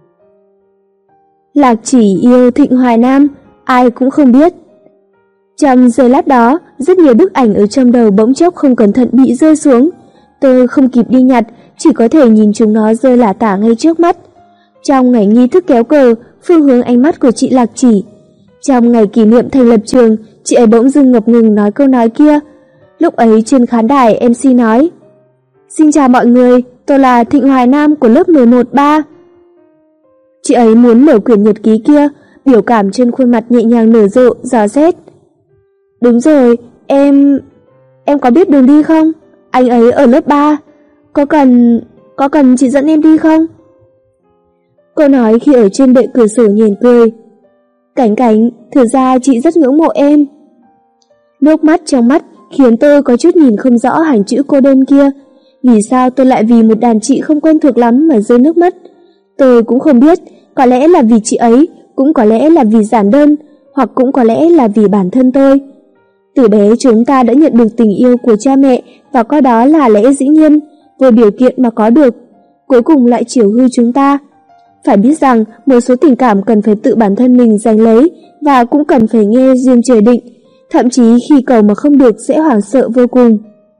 Lạc Chỉ yêu Thịnh Hoài Nam, ai cũng không biết. Trong giây lát đó, rất nhiều bức ảnh ở trong đầu bỗng chốc không cẩn thận bị rơi xuống. Tôi không kịp đi nhặt, chỉ có thể nhìn chúng nó rơi lả tả ngay trước mắt. Trong ngày nghi thức kéo cờ, phương hướng ánh mắt của chị Lạc Chỉ. Trong ngày kỷ niệm thành lập trường, chị ấy bỗng dưng ngập ngừng nói câu nói kia. Lúc ấy trên khán đài MC nói: "Xin chào mọi người, tôi là Thịnh Hoài Nam của lớp 11-3. Chị ấy muốn mở quyển nhật ký kia, biểu cảm trên khuôn mặt nhẹ nhàng nở rộ, dò xét. "Đúng rồi, em có biết đường đi không? Anh ấy ở lớp 3. Có cần chị dẫn em đi không?" Cô nói khi ở trên bệ cửa sổ nhìn cười. "Cảnh, thực ra chị rất ngưỡng mộ em." Nước mắt trong mắt khiến tôi có chút nhìn không rõ hàng chữ cô đơn kia. Vì sao tôi lại vì một đàn chị không quen thuộc lắm mà rơi nước mắt? Tôi cũng không biết, có lẽ là vì chị ấy, cũng có lẽ là vì giản đơn, hoặc cũng có lẽ là vì bản thân tôi. Từ bé chúng ta đã nhận được tình yêu của cha mẹ và coi đó là lẽ dĩ nhiên, vô điều kiện mà có được. Cuối cùng lại chiều hư chúng ta. Phải biết rằng một số tình cảm cần phải tự bản thân mình giành lấy và cũng cần phải nghe duyên trời định, thậm chí khi cầu mà không được sẽ hoảng sợ vô cùng.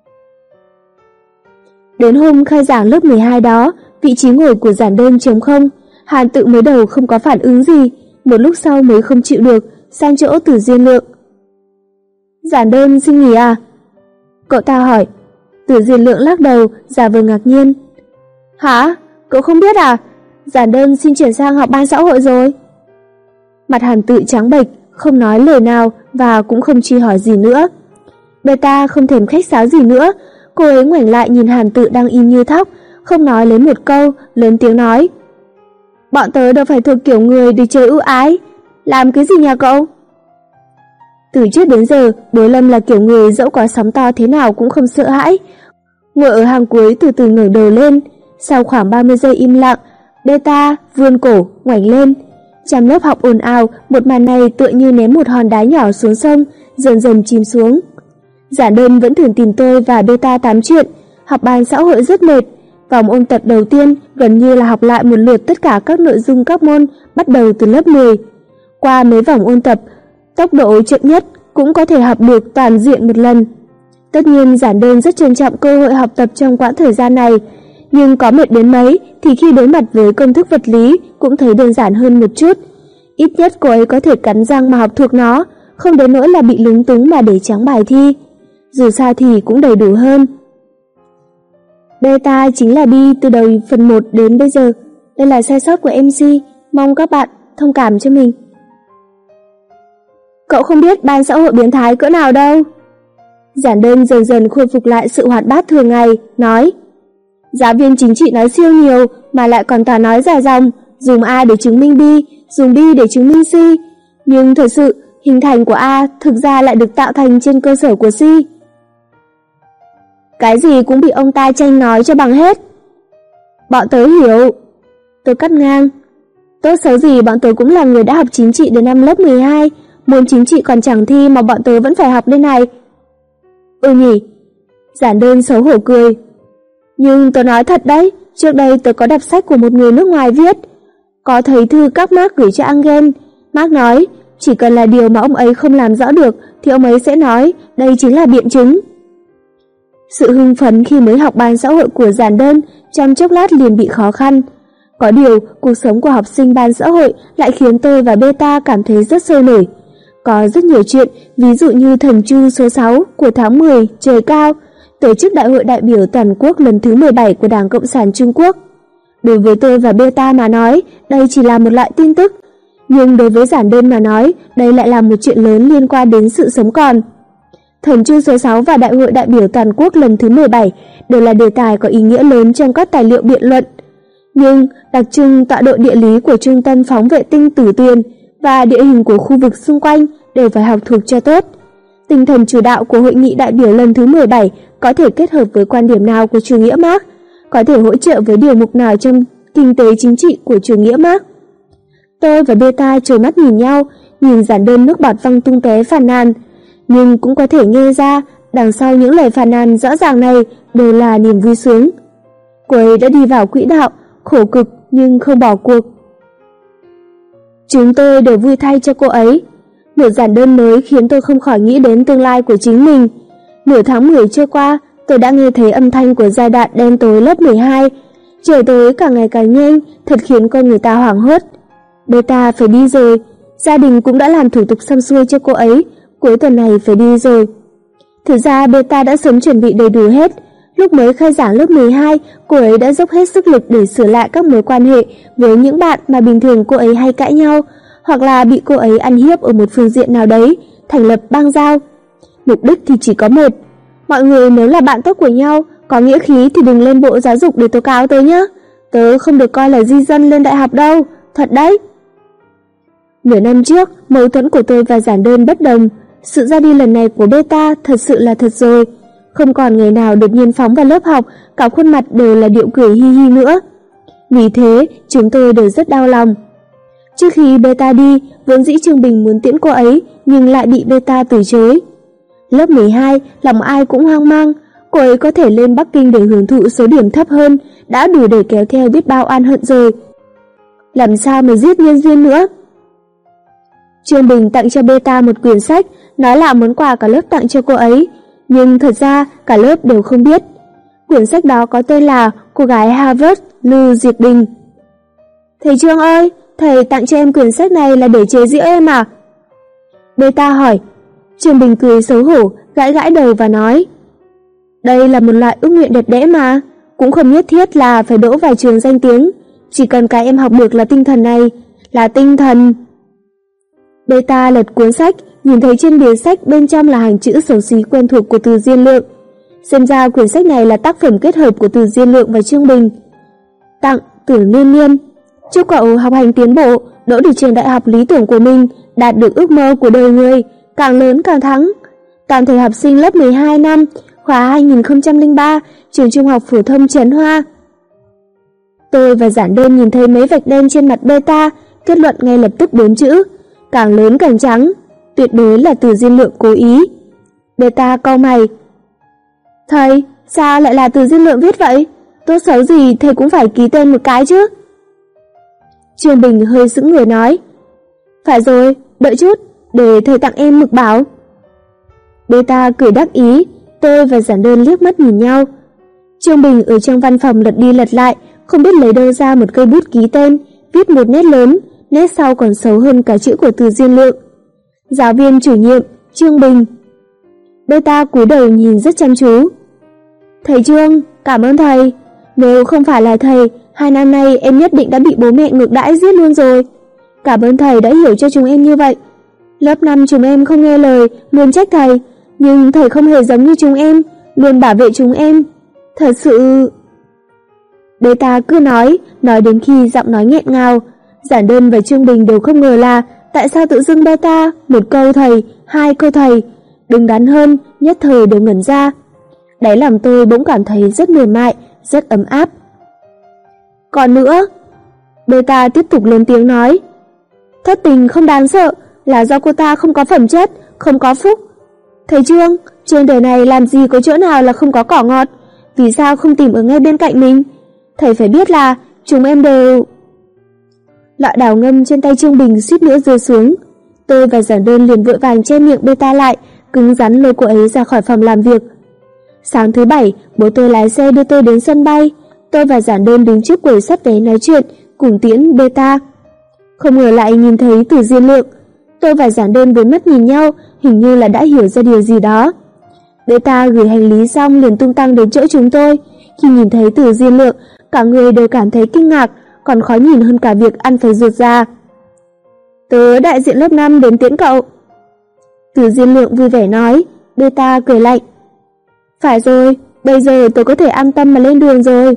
Đến hôm khai giảng lớp 12 đó, vị trí ngồi của giản đơn trống không. Hàn Tự mới đầu không có phản ứng gì, một lúc sau mới không chịu được, sang chỗ Từ Diên Lượng. "Giản đơn xin nghỉ à?" cậu ta hỏi. Từ Diên Lượng lắc đầu, giả vờ ngạc nhiên. "Hả? Cậu không biết à? Giản đơn xin chuyển sang học ban xã hội rồi." Mặt Hàn Tự trắng bệch, không nói lời nào và cũng không truy hỏi gì nữa. Beta không thèm khách sáo gì nữa, cô ấy ngoảnh lại nhìn Hàn Tự đang im như thóc, không nói lấy một câu, lớn tiếng nói: "Bọn tớ đâu phải thuộc kiểu người được trời ưu ái, làm cái gì nhà cậu?" Từ trước đến giờ, Bối Lâm là kiểu người dẫu có sóng to thế nào cũng không sợ hãi. Ngồi ở hàng cuối từ từ ngẩng đầu lên, sau khoảng 30 giây im lặng, Beta vươn cổ, ngoảnh lên. Trong lớp học ồn ào, một màn này tựa như ném một hòn đá nhỏ xuống sông, dần dần chìm xuống. Giản đơn vẫn thường tìm tôi và Beta tám chuyện, học ban xã hội rất mệt. Vòng ôn tập đầu tiên gần như là học lại một lượt tất cả các nội dung các môn bắt đầu từ lớp 10. Qua mấy vòng ôn tập, tốc độ chậm nhất cũng có thể học được toàn diện một lần. Tất nhiên giản đơn rất trân trọng cơ hội học tập trong quãng thời gian này, nhưng có mệt đến mấy thì khi đối mặt với công thức vật lý cũng thấy đơn giản hơn một chút. Ít nhất cô ấy có thể cắn răng mà học thuộc nó, không đến nỗi là bị lúng túng mà để trắng bài thi. Dù sao thì cũng đầy đủ hơn. Beta chính là đi từ đầu phần 1 đến bây giờ. Đây là sai sót của MC, mong các bạn thông cảm cho mình. Cậu không biết ban xã hội biến thái cỡ nào đâu. Giản đơn dần dần khôi phục lại sự hoạt bát thường ngày, nói: Giáo viên chính trị nói siêu nhiều mà lại còn toàn nói dài dòng, dùng A để chứng minh B, dùng B để chứng minh C. Nhưng thật sự, hình thành của A thực ra lại được tạo thành trên cơ sở của C. Cái gì cũng bị ông ta tranh nói cho bằng hết. Bọn tớ hiểu. Tôi cắt ngang. Tốt xấu gì bọn tớ cũng là người đã học chính trị đến năm lớp 12, môn chính trị còn chẳng thi mà bọn tớ vẫn phải học đây này. Ừ nhỉ. Giản đơn xấu hổ cười. Nhưng tớ nói thật đấy, trước đây tớ có đọc sách của một người nước ngoài viết. Có thấy thư các Marx gửi cho Engels. Marx nói, chỉ cần là điều mà ông ấy không làm rõ được thì ông ấy sẽ nói đây chính là biện chứng. Sự hưng phấn khi mới học ban xã hội của giản đơn trong chốc lát liền bị khó khăn. Có điều, cuộc sống của học sinh ban xã hội lại khiến tôi và Beta cảm thấy rất sôi nổi. Có rất nhiều chuyện, ví dụ như thần chu số 6 của tháng 10, trời cao, tổ chức đại hội đại biểu toàn quốc lần thứ 17 của Đảng Cộng sản Trung Quốc. Đối với tôi và Beta mà nói, đây chỉ là một loại tin tức. Nhưng đối với giản đơn mà nói, đây lại là một chuyện lớn liên quan đến sự sống còn. Thần chu số 6 và đại hội đại biểu toàn quốc lần thứ 17 đều là đề tài có ý nghĩa lớn trong các tài liệu biện luận. Nhưng đặc trưng tọa độ địa lý của trung tâm phóng vệ tinh Tử Tuyền và địa hình của khu vực xung quanh đều phải học thuộc cho tốt. Tinh thần chủ đạo của hội nghị đại biểu lần thứ 17 có thể kết hợp với quan điểm nào của chủ nghĩa Marx, có thể hỗ trợ với điều mục nào trong kinh tế chính trị của chủ nghĩa Mác. Tôi và Beta trợn mắt nhìn nhau, nhìn giản đơn nước bọt văng tung tóe phàn nàn, nhưng cũng có thể nghe ra đằng sau những lời phàn nàn rõ ràng này đều là niềm vui sướng. Cô ấy đã đi vào quỹ đạo, khổ cực nhưng không bỏ cuộc. Chúng tôi đều vui thay cho cô ấy. Một giản đơn mới khiến tôi không khỏi nghĩ đến tương lai của chính mình. Nửa tháng 10 trôi qua, tôi đã nghe thấy âm thanh của giai đoạn đen tối lớp 12. Trời tối càng ngày càng nhanh, thật khiến con người ta hoảng hốt. Beta phải đi rồi, gia đình cũng đã làm thủ tục xong xuôi cho cô ấy, cuối tuần này phải đi rồi. Thực ra Beta đã sớm chuẩn bị đầy đủ hết. Lúc mới khai giảng lớp 12, cô ấy đã dốc hết sức lực để sửa lại các mối quan hệ với những bạn mà bình thường cô ấy hay cãi nhau, hoặc là bị cô ấy ăn hiếp ở một phương diện nào đấy, thành lập bang giao. Mục đích thì chỉ có một. Mọi người nếu là bạn tốt của nhau, có nghĩa khí thì đừng lên Bộ Giáo dục để tố cáo tớ nhé. Tớ không được coi là di dân lên đại học đâu, thật đấy. Nửa năm trước, mâu thuẫn của tôi và giản đơn bất đồng. Sự ra đi lần này của Beta thật sự là thật rồi. Không còn ngày nào đột nhiên phóng vào lớp học, cả khuôn mặt đều là điệu cười hi hi nữa. Vì thế, chúng tôi đều rất đau lòng. Trước khi Beta đi, vốn dĩ Trương Bình muốn tiễn cô ấy, nhưng lại bị Beta từ chối. Lớp 12, lòng ai cũng hoang mang. Cô ấy có thể lên Bắc Kinh để hưởng thụ số điểm thấp hơn, đã đủ để kéo theo biết bao oan hận rồi. Làm sao mà giết nhân duyên nữa? Trương Bình tặng cho Beta một quyển sách, nói là món quà cả lớp tặng cho cô ấy, nhưng thật ra cả lớp đều không biết. Quyển sách đó có tên là Cô gái Harvard Lưu Diệt Đình. Thầy Trương ơi, thầy tặng cho em quyển sách này là để chế giễu em à? Beta hỏi. Trương Bình cười xấu hổ, gãi gãi đầu và nói, đây là một loại ước nguyện đẹp đẽ mà, cũng không nhất thiết là phải đỗ vào trường danh tiếng, chỉ cần cái em học được là tinh thần này, là tinh thần. Beta lật cuốn sách, nhìn thấy trên bìa sách bên trong là hàng chữ xấu xí quen thuộc của Từ Diên Lượng. Xem ra quyển sách này là tác phẩm kết hợp của Từ Diên Lượng và Trương Bình. Tặng Tử Niên Niên. Chúc cậu học hành tiến bộ, đỗ được trường đại học lý tưởng của mình, đạt được ước mơ của đời người, càng lớn càng thắng. Toàn thể học sinh lớp 12 năm, khóa 2003, trường trung học phổ thông Trấn Hoa. Tôi và giản đơn nhìn thấy mấy vạch đen trên mặt Beta, kết luận ngay lập tức 4 chữ, càng lớn càng trắng, tuyệt đối là Từ Diên Lượng cố ý. Beta cau mày. Thầy, sao lại là Từ Diên Lượng viết vậy? Tốt xấu gì thầy cũng phải ký tên một cái chứ. Trương Bình hơi sững người nói, phải rồi, đợi chút, để thầy tặng em mực bảo. Beta cười đắc ý, tôi và giản đơn liếc mắt nhìn nhau. Trương Bình ở trong văn phòng lật đi lật lại, không biết lấy đâu ra một cây bút ký tên, viết một nét lớn, nét sau còn xấu hơn cả chữ của Từ Diên Lượng. Giáo viên chủ nhiệm, Trương Bình. Beta cúi đầu nhìn rất chăm chú. Thầy Trương, cảm ơn thầy. Nếu không phải là thầy, 2 năm nay em nhất định đã bị bố mẹ ngược đãi giết luôn rồi. Cảm ơn thầy đã hiểu cho chúng em như vậy. Lớp 5 chúng em không nghe lời, luôn trách thầy, nhưng thầy không hề giống như chúng em, luôn bảo vệ chúng em. Thật sự... Beta cứ nói đến khi giọng nói nghẹn ngào. Giản đơn và Trương Bình đều không ngờ là tại sao tự dưng Beta một câu thầy, 2 câu thầy, đứng đắn hơn, nhất thời đều ngẩn ra. Đáy lòng tôi bỗng cảm thấy rất mềm mại, rất ấm áp. Còn nữa, Beta tiếp tục lớn tiếng nói, thất tình không đáng sợ, là do cô ta không có phẩm chất, không có phúc. Thầy Trương, trên đời này làm gì có chỗ nào là không có cỏ ngọt, vì sao không tìm ở ngay bên cạnh mình? Thầy phải biết là chúng em đều... Lọ đào ngâm trên tay Trương Bình suýt nữa rơi xuống. Tôi và giản đơn liền vội vàng che miệng Beta lại, cứng rắn lôi cô ấy ra khỏi phòng làm việc. Sáng thứ Bảy, bố tôi lái xe đưa tôi đến sân bay. Tôi và giản đơn đứng trước quầy soát vé nói chuyện, cùng tiễn Beta. Không ngờ lại nhìn thấy Từ Diên Lượng. Tôi và giản đơn với mắt nhìn nhau, hình như là đã hiểu ra điều gì đó. Beta gửi hành lý xong liền tung tăng đến chỗ chúng tôi. Khi nhìn thấy Từ Diên Lượng, cả người đều cảm thấy kinh ngạc, còn khó nhìn hơn cả việc ăn phải ruột ra. Tớ đại diện lớp 5 đến tiễn cậu. Từ Diên Lượng vui vẻ nói. Beta cười lạnh. Phải rồi, bây giờ tớ có thể an tâm mà lên đường rồi.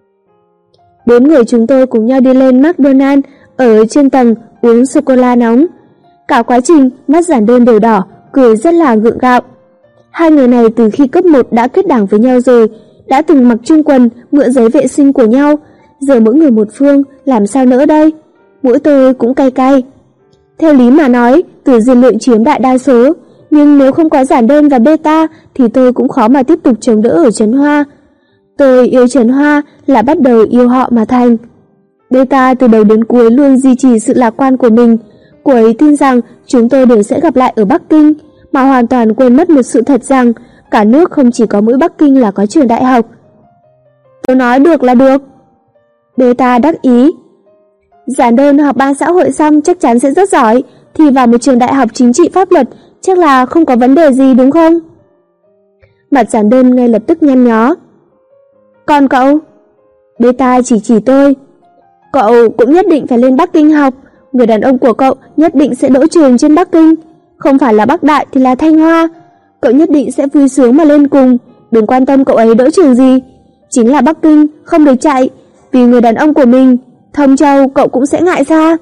4 người chúng tôi cùng nhau đi lên McDonald's ở trên tầng uống sô-cô-la nóng. Cả quá trình mắt giản đơn đều đỏ, cười rất là gượng gạo. Hai người này từ khi cấp 1 đã kết đảng với nhau rồi, đã từng mặc chung quần, mượn giấy vệ sinh của nhau, giờ mỗi người một phương, làm sao nỡ đây? Mũi tôi cũng cay cay. Theo lý mà nói, Từ Diên Lượng chiếm đại đa số, nhưng nếu không có Giản Đơn và Beta thì tôi cũng khó mà tiếp tục chống đỡ ở Trấn Hoa. Tôi yêu Trấn Hoa là bắt đầu yêu họ mà thành. Beta từ đầu đến cuối luôn duy trì sự lạc quan của mình. Cô ấy tin rằng chúng tôi đều sẽ gặp lại ở Bắc Kinh, mà hoàn toàn quên mất một sự thật rằng cả nước không chỉ có mỗi Bắc Kinh là có trường đại học. Tôi nói được là được. Beta đắc ý. Giản Đơn học ban xã hội xong chắc chắn sẽ rất giỏi, thì vào một trường đại học chính trị pháp luật chắc là không có vấn đề gì đúng không? Mặt Giản Đơn ngay lập tức nhăn nhó. Còn cậu? Beta chỉ tôi. Cậu cũng nhất định phải lên Bắc Kinh học, người đàn ông của cậu nhất định sẽ đỗ trường trên Bắc Kinh, không phải là Bắc Đại thì là Thanh Hoa. Cậu nhất định sẽ vui sướng mà lên cùng, đừng quan tâm cậu ấy đỗ trường gì. Chính là Bắc Kinh, không được chạy, vì người đàn ông của mình, Thông Châu cậu cũng sẽ ngại xa.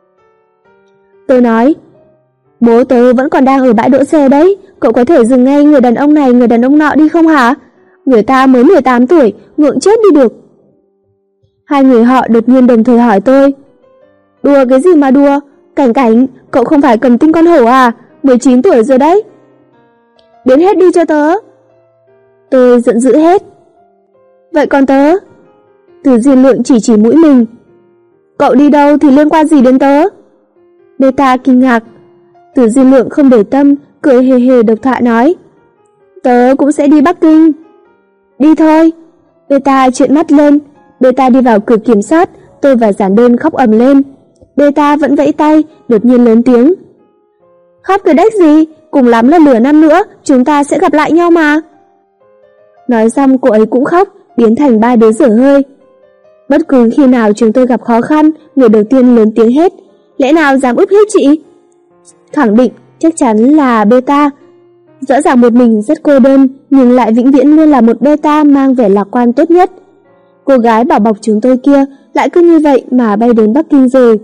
Tôi nói, bố tớ vẫn còn đang ở bãi đỗ xe đấy, cậu có thể dừng ngay người đàn ông này người đàn ông nọ đi không hả? Người ta mới 18 tuổi, ngượng chết đi được. Hai người họ đột nhiên đồng thời hỏi tôi, đùa cái gì mà đùa? Cảnh Cảnh, cậu không phải cầm tinh con hổ à? 19 tuổi rồi đấy. Biến hết đi cho tớ. Tôi giận dữ hết. Vậy còn tớ? Từ Diên Lượng chỉ mũi mình. Cậu đi đâu thì liên quan gì đến tớ? Beta kinh ngạc. Từ Diên Lượng không để tâm, cười hề hề độc thoại nói, tớ cũng sẽ đi Bắc Kinh. Đi thôi. Beta trợn mắt lên. Beta đi vào cửa kiểm soát, tôi và Giản Đơn khóc ầm lên. Beta vẫn vẫy tay, đột nhiên lớn tiếng. Khóc cái đếch gì, cùng lắm là nửa năm nữa chúng ta sẽ gặp lại nhau mà. Nói xong cô ấy cũng khóc, biến thành ba đứa dở hơi. Bất cứ khi nào chúng tôi gặp khó khăn, người đầu tiên lớn tiếng hết, lẽ nào dám úp hiếp chị? Khẳng định chắc chắn là Beta. Rõ ràng một mình rất cô đơn, nhưng lại vĩnh viễn luôn là một Beta mang vẻ lạc quan tốt nhất. Cô gái bảo bọc chúng tôi kia lại cứ như vậy mà bay đến Bắc Kinh rồi.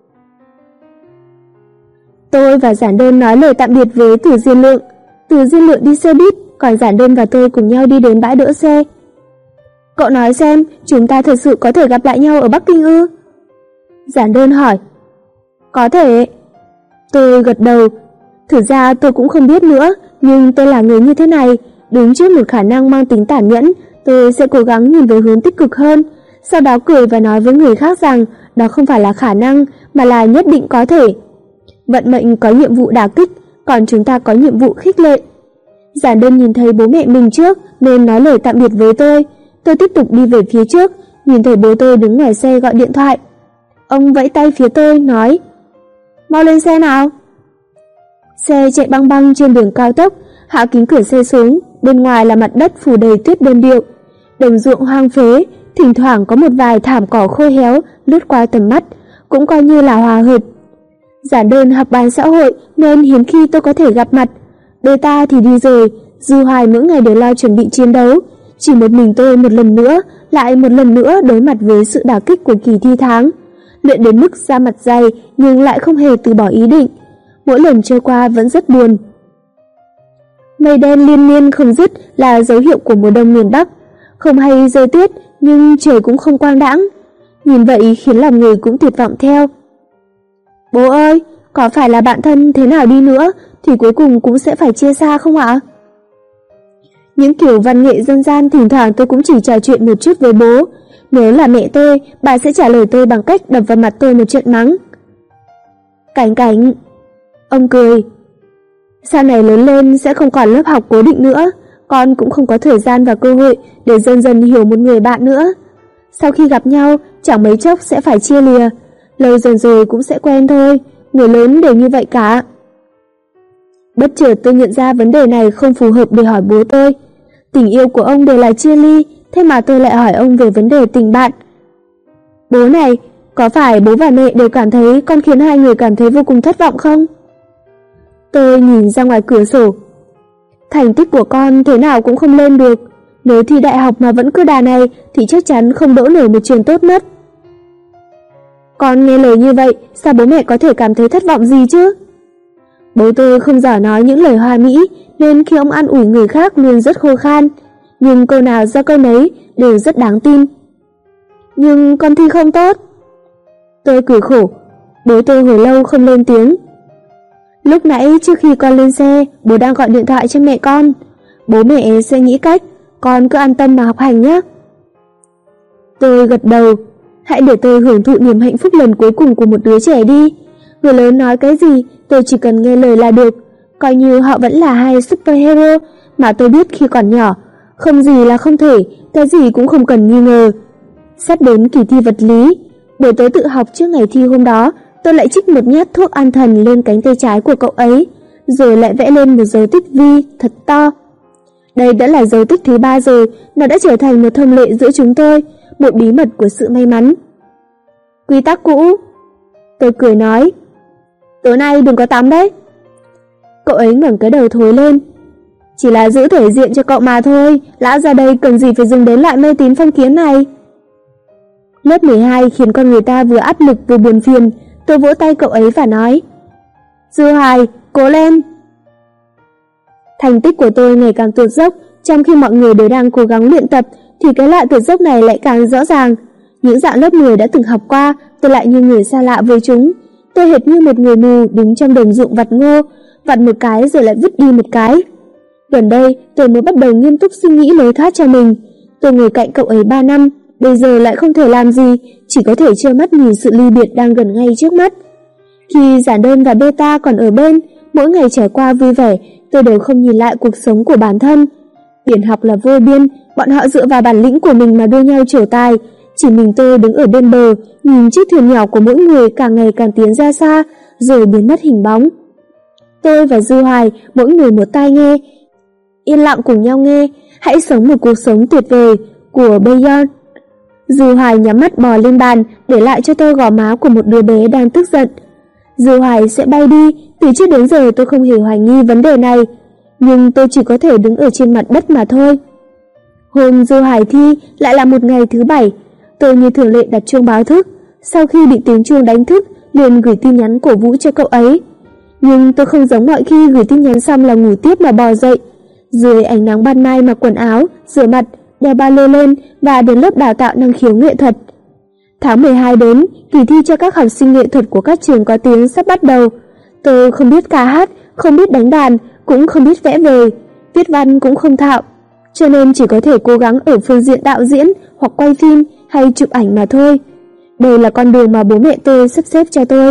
Tôi và Giản Đơn nói lời tạm biệt với Từ Diên Lượng. Từ Diên Lượng đi xe buýt, còn Giản Đơn và tôi cùng nhau đi đến bãi đỗ xe. Cậu nói xem, chúng ta thật sự có thể gặp lại nhau ở Bắc Kinh ư? Giản Đơn hỏi. Có thể. Tôi gật đầu. Thực ra tôi cũng không biết nữa, nhưng tôi là người như thế này, đứng trước một khả năng mang tính tàn nhẫn, tôi sẽ cố gắng nhìn về hướng tích cực hơn, sau đó cười và nói với người khác rằng đó không phải là khả năng, mà là nhất định có thể. Vận mệnh có nhiệm vụ đả kích, còn chúng ta có nhiệm vụ khích lệ. Giản Đơn nhìn thấy bố mẹ mình trước nên nói lời tạm biệt với tôi. Tôi tiếp tục đi về phía trước, nhìn thấy bố tôi đứng ngoài xe gọi điện thoại. Ông vẫy tay phía tôi, nói, mau lên xe nào. Xe chạy băng băng trên đường cao tốc, hạ kính cửa xe xuống, bên ngoài là mặt đất phủ đầy tuyết đơn điệu. Đồng ruộng hoang phế, thỉnh thoảng có một vài thảm cỏ khô héo lướt qua tầm mắt, cũng coi như là hòa hợp. Giản Đơn học ban xã hội nên hiếm khi tôi có thể gặp mặt. Beta thì đi rồi, Du Hoài mỗi ngày đều lo chuẩn bị chiến đấu. Chỉ một mình tôi một lần nữa, lại một lần nữa đối mặt với sự đả kích của kỳ thi tháng. Luyện đến mức da mặt dày nhưng lại không hề từ bỏ ý định. Mỗi lần trôi qua vẫn rất buồn. Mây đen liên miên không dứt là dấu hiệu của mùa đông miền Bắc. Không hay rơi tuyết nhưng trời cũng không quang đãng. Nhìn vậy khiến lòng người cũng tuyệt vọng theo. Bố ơi, có phải là bạn thân thế nào đi nữa thì cuối cùng cũng sẽ phải chia xa không ạ? Những kiểu văn nghệ dân gian thỉnh thoảng tôi cũng chỉ trò chuyện một chút với bố. Nếu là mẹ tôi, bà sẽ trả lời tôi bằng cách đập vào mặt tôi một trận mắng. Cảnh Cảnh. Ông cười. Sau này lớn lên sẽ không còn lớp học cố định nữa, con cũng không có thời gian và cơ hội để dần dần hiểu một người bạn nữa. Sau khi gặp nhau, chẳng mấy chốc sẽ phải chia lìa. Lâu dần rồi cũng sẽ quen thôi, người lớn đều như vậy cả. Bất chợt tôi nhận ra vấn đề này không phù hợp để hỏi bố tôi. Tình yêu của ông đều là chia ly, thế mà tôi lại hỏi ông về vấn đề tình bạn. Bố này, có phải bố và mẹ đều cảm thấy con khiến hai người cảm thấy vô cùng thất vọng không? Tôi nhìn ra ngoài cửa sổ. Thành tích của con thế nào cũng không lên được. Nếu thi đại học mà vẫn cứ đà này thì chắc chắn không đỗ nổi một trường tốt mất. Con nghe lời như vậy, sao bố mẹ có thể cảm thấy thất vọng gì chứ? Bố tôi không giỏi nói những lời hoa mỹ, nên khi ông an ủi người khác luôn rất khô khan. Nhưng câu nào ra câu nấy đều rất đáng tin. Nhưng con thi không tốt. Tôi cười khổ, bố tôi hồi lâu không lên tiếng. Lúc nãy trước khi con lên xe, bố đang gọi điện thoại cho mẹ con. Bố mẹ sẽ nghĩ cách, con cứ an tâm mà học hành nhé. Tôi gật đầu, hãy để tôi hưởng thụ niềm hạnh phúc lần cuối cùng của một đứa trẻ đi. Người lớn nói cái gì, tôi chỉ cần nghe lời là được, coi như họ vẫn là hai superhero mà tôi biết khi còn nhỏ. Không gì là không thể, cái gì cũng không cần nghi ngờ. Sắp đến kỳ thi vật lý, buổi tối tự học trước ngày thi hôm đó, tôi lại trích một nhát thuốc an thần lên cánh tay trái của cậu ấy, rồi lại vẽ lên một dấu tích V thật to. Đây đã là dấu tích thứ 3 rồi, nó đã trở thành một thông lệ giữa chúng tôi, một bí mật của sự may mắn. Quy tắc cũ. Tôi cười nói, tối nay đừng có tắm đấy. Cậu ấy ngẩng cái đầu thối lên. Chỉ là giữ thể diện cho cậu mà thôi, lão ra đây cần gì phải dùng đến loại mê tín phong kiến này. Lớp 12 khiến con người ta vừa áp lực vừa buồn phiền. Tôi vỗ tay cậu ấy và nói, Dư Hoài, cố lên. Thành tích của tôi ngày càng tụt dốc, trong khi mọi người đều đang cố gắng luyện tập thì cái loại tụt dốc này lại càng rõ ràng. Những dạng lớp 10 đã từng học qua, tôi lại như người xa lạ với chúng. Tôi hệt như một người mù đứng trong đồng ruộng vặt ngô, vặt một cái rồi lại vứt đi một cái. Gần đây, tôi mới bắt đầu nghiêm túc suy nghĩ lối thoát cho mình. Tôi ngồi cạnh cậu ấy 3 năm, bây giờ lại không thể làm gì, chỉ có thể trơ mắt nhìn sự ly biệt đang gần ngay trước mắt. Khi giản đơn và beta còn ở bên, mỗi ngày trải qua vui vẻ, tôi đều không nhìn lại cuộc sống của bản thân. Biển học là vô biên, bọn họ dựa vào bản lĩnh của mình mà đua nhau trổ tài. Chỉ mình tôi đứng ở bên bờ, nhìn chiếc thuyền nhỏ của mỗi người càng ngày càng tiến ra xa, rồi biến mất hình bóng. Tôi và Dư Hoài, mỗi người một tai nghe, yên lặng cùng nhau nghe, hãy sống một cuộc sống tuyệt vời của Beyond. Dư Hoài nhắm mắt bò lên bàn, để lại cho tôi gò má của một đứa bé đang tức giận. Dư Hoài sẽ bay đi, từ trước đến giờ tôi không hề hoài nghi vấn đề này, nhưng tôi chỉ có thể đứng ở trên mặt đất mà thôi. Hôm Dư Hoài thi lại là một ngày thứ 7, tôi như thường lệ đặt chuông báo thức, sau khi bị tiếng chuông đánh thức, liền gửi tin nhắn cổ vũ cho cậu ấy. Nhưng tôi không giống mọi khi gửi tin nhắn xong là ngủ tiếp mà bò dậy. Dưới ánh nắng ban mai mặc quần áo, rửa mặt, đeo ba lô lên và đến lớp đào tạo năng khiếu nghệ thuật. Tháng 12 đến, kỳ thi cho các học sinh nghệ thuật của các trường có tiếng sắp bắt đầu. Tôi không biết ca hát, không biết đánh đàn, cũng không biết vẽ vời, viết văn cũng không thạo, cho nên chỉ có thể cố gắng ở phương diện đạo diễn hoặc quay phim hay chụp ảnh mà thôi. Đây là con đường mà bố mẹ tôi sắp xếp cho tôi.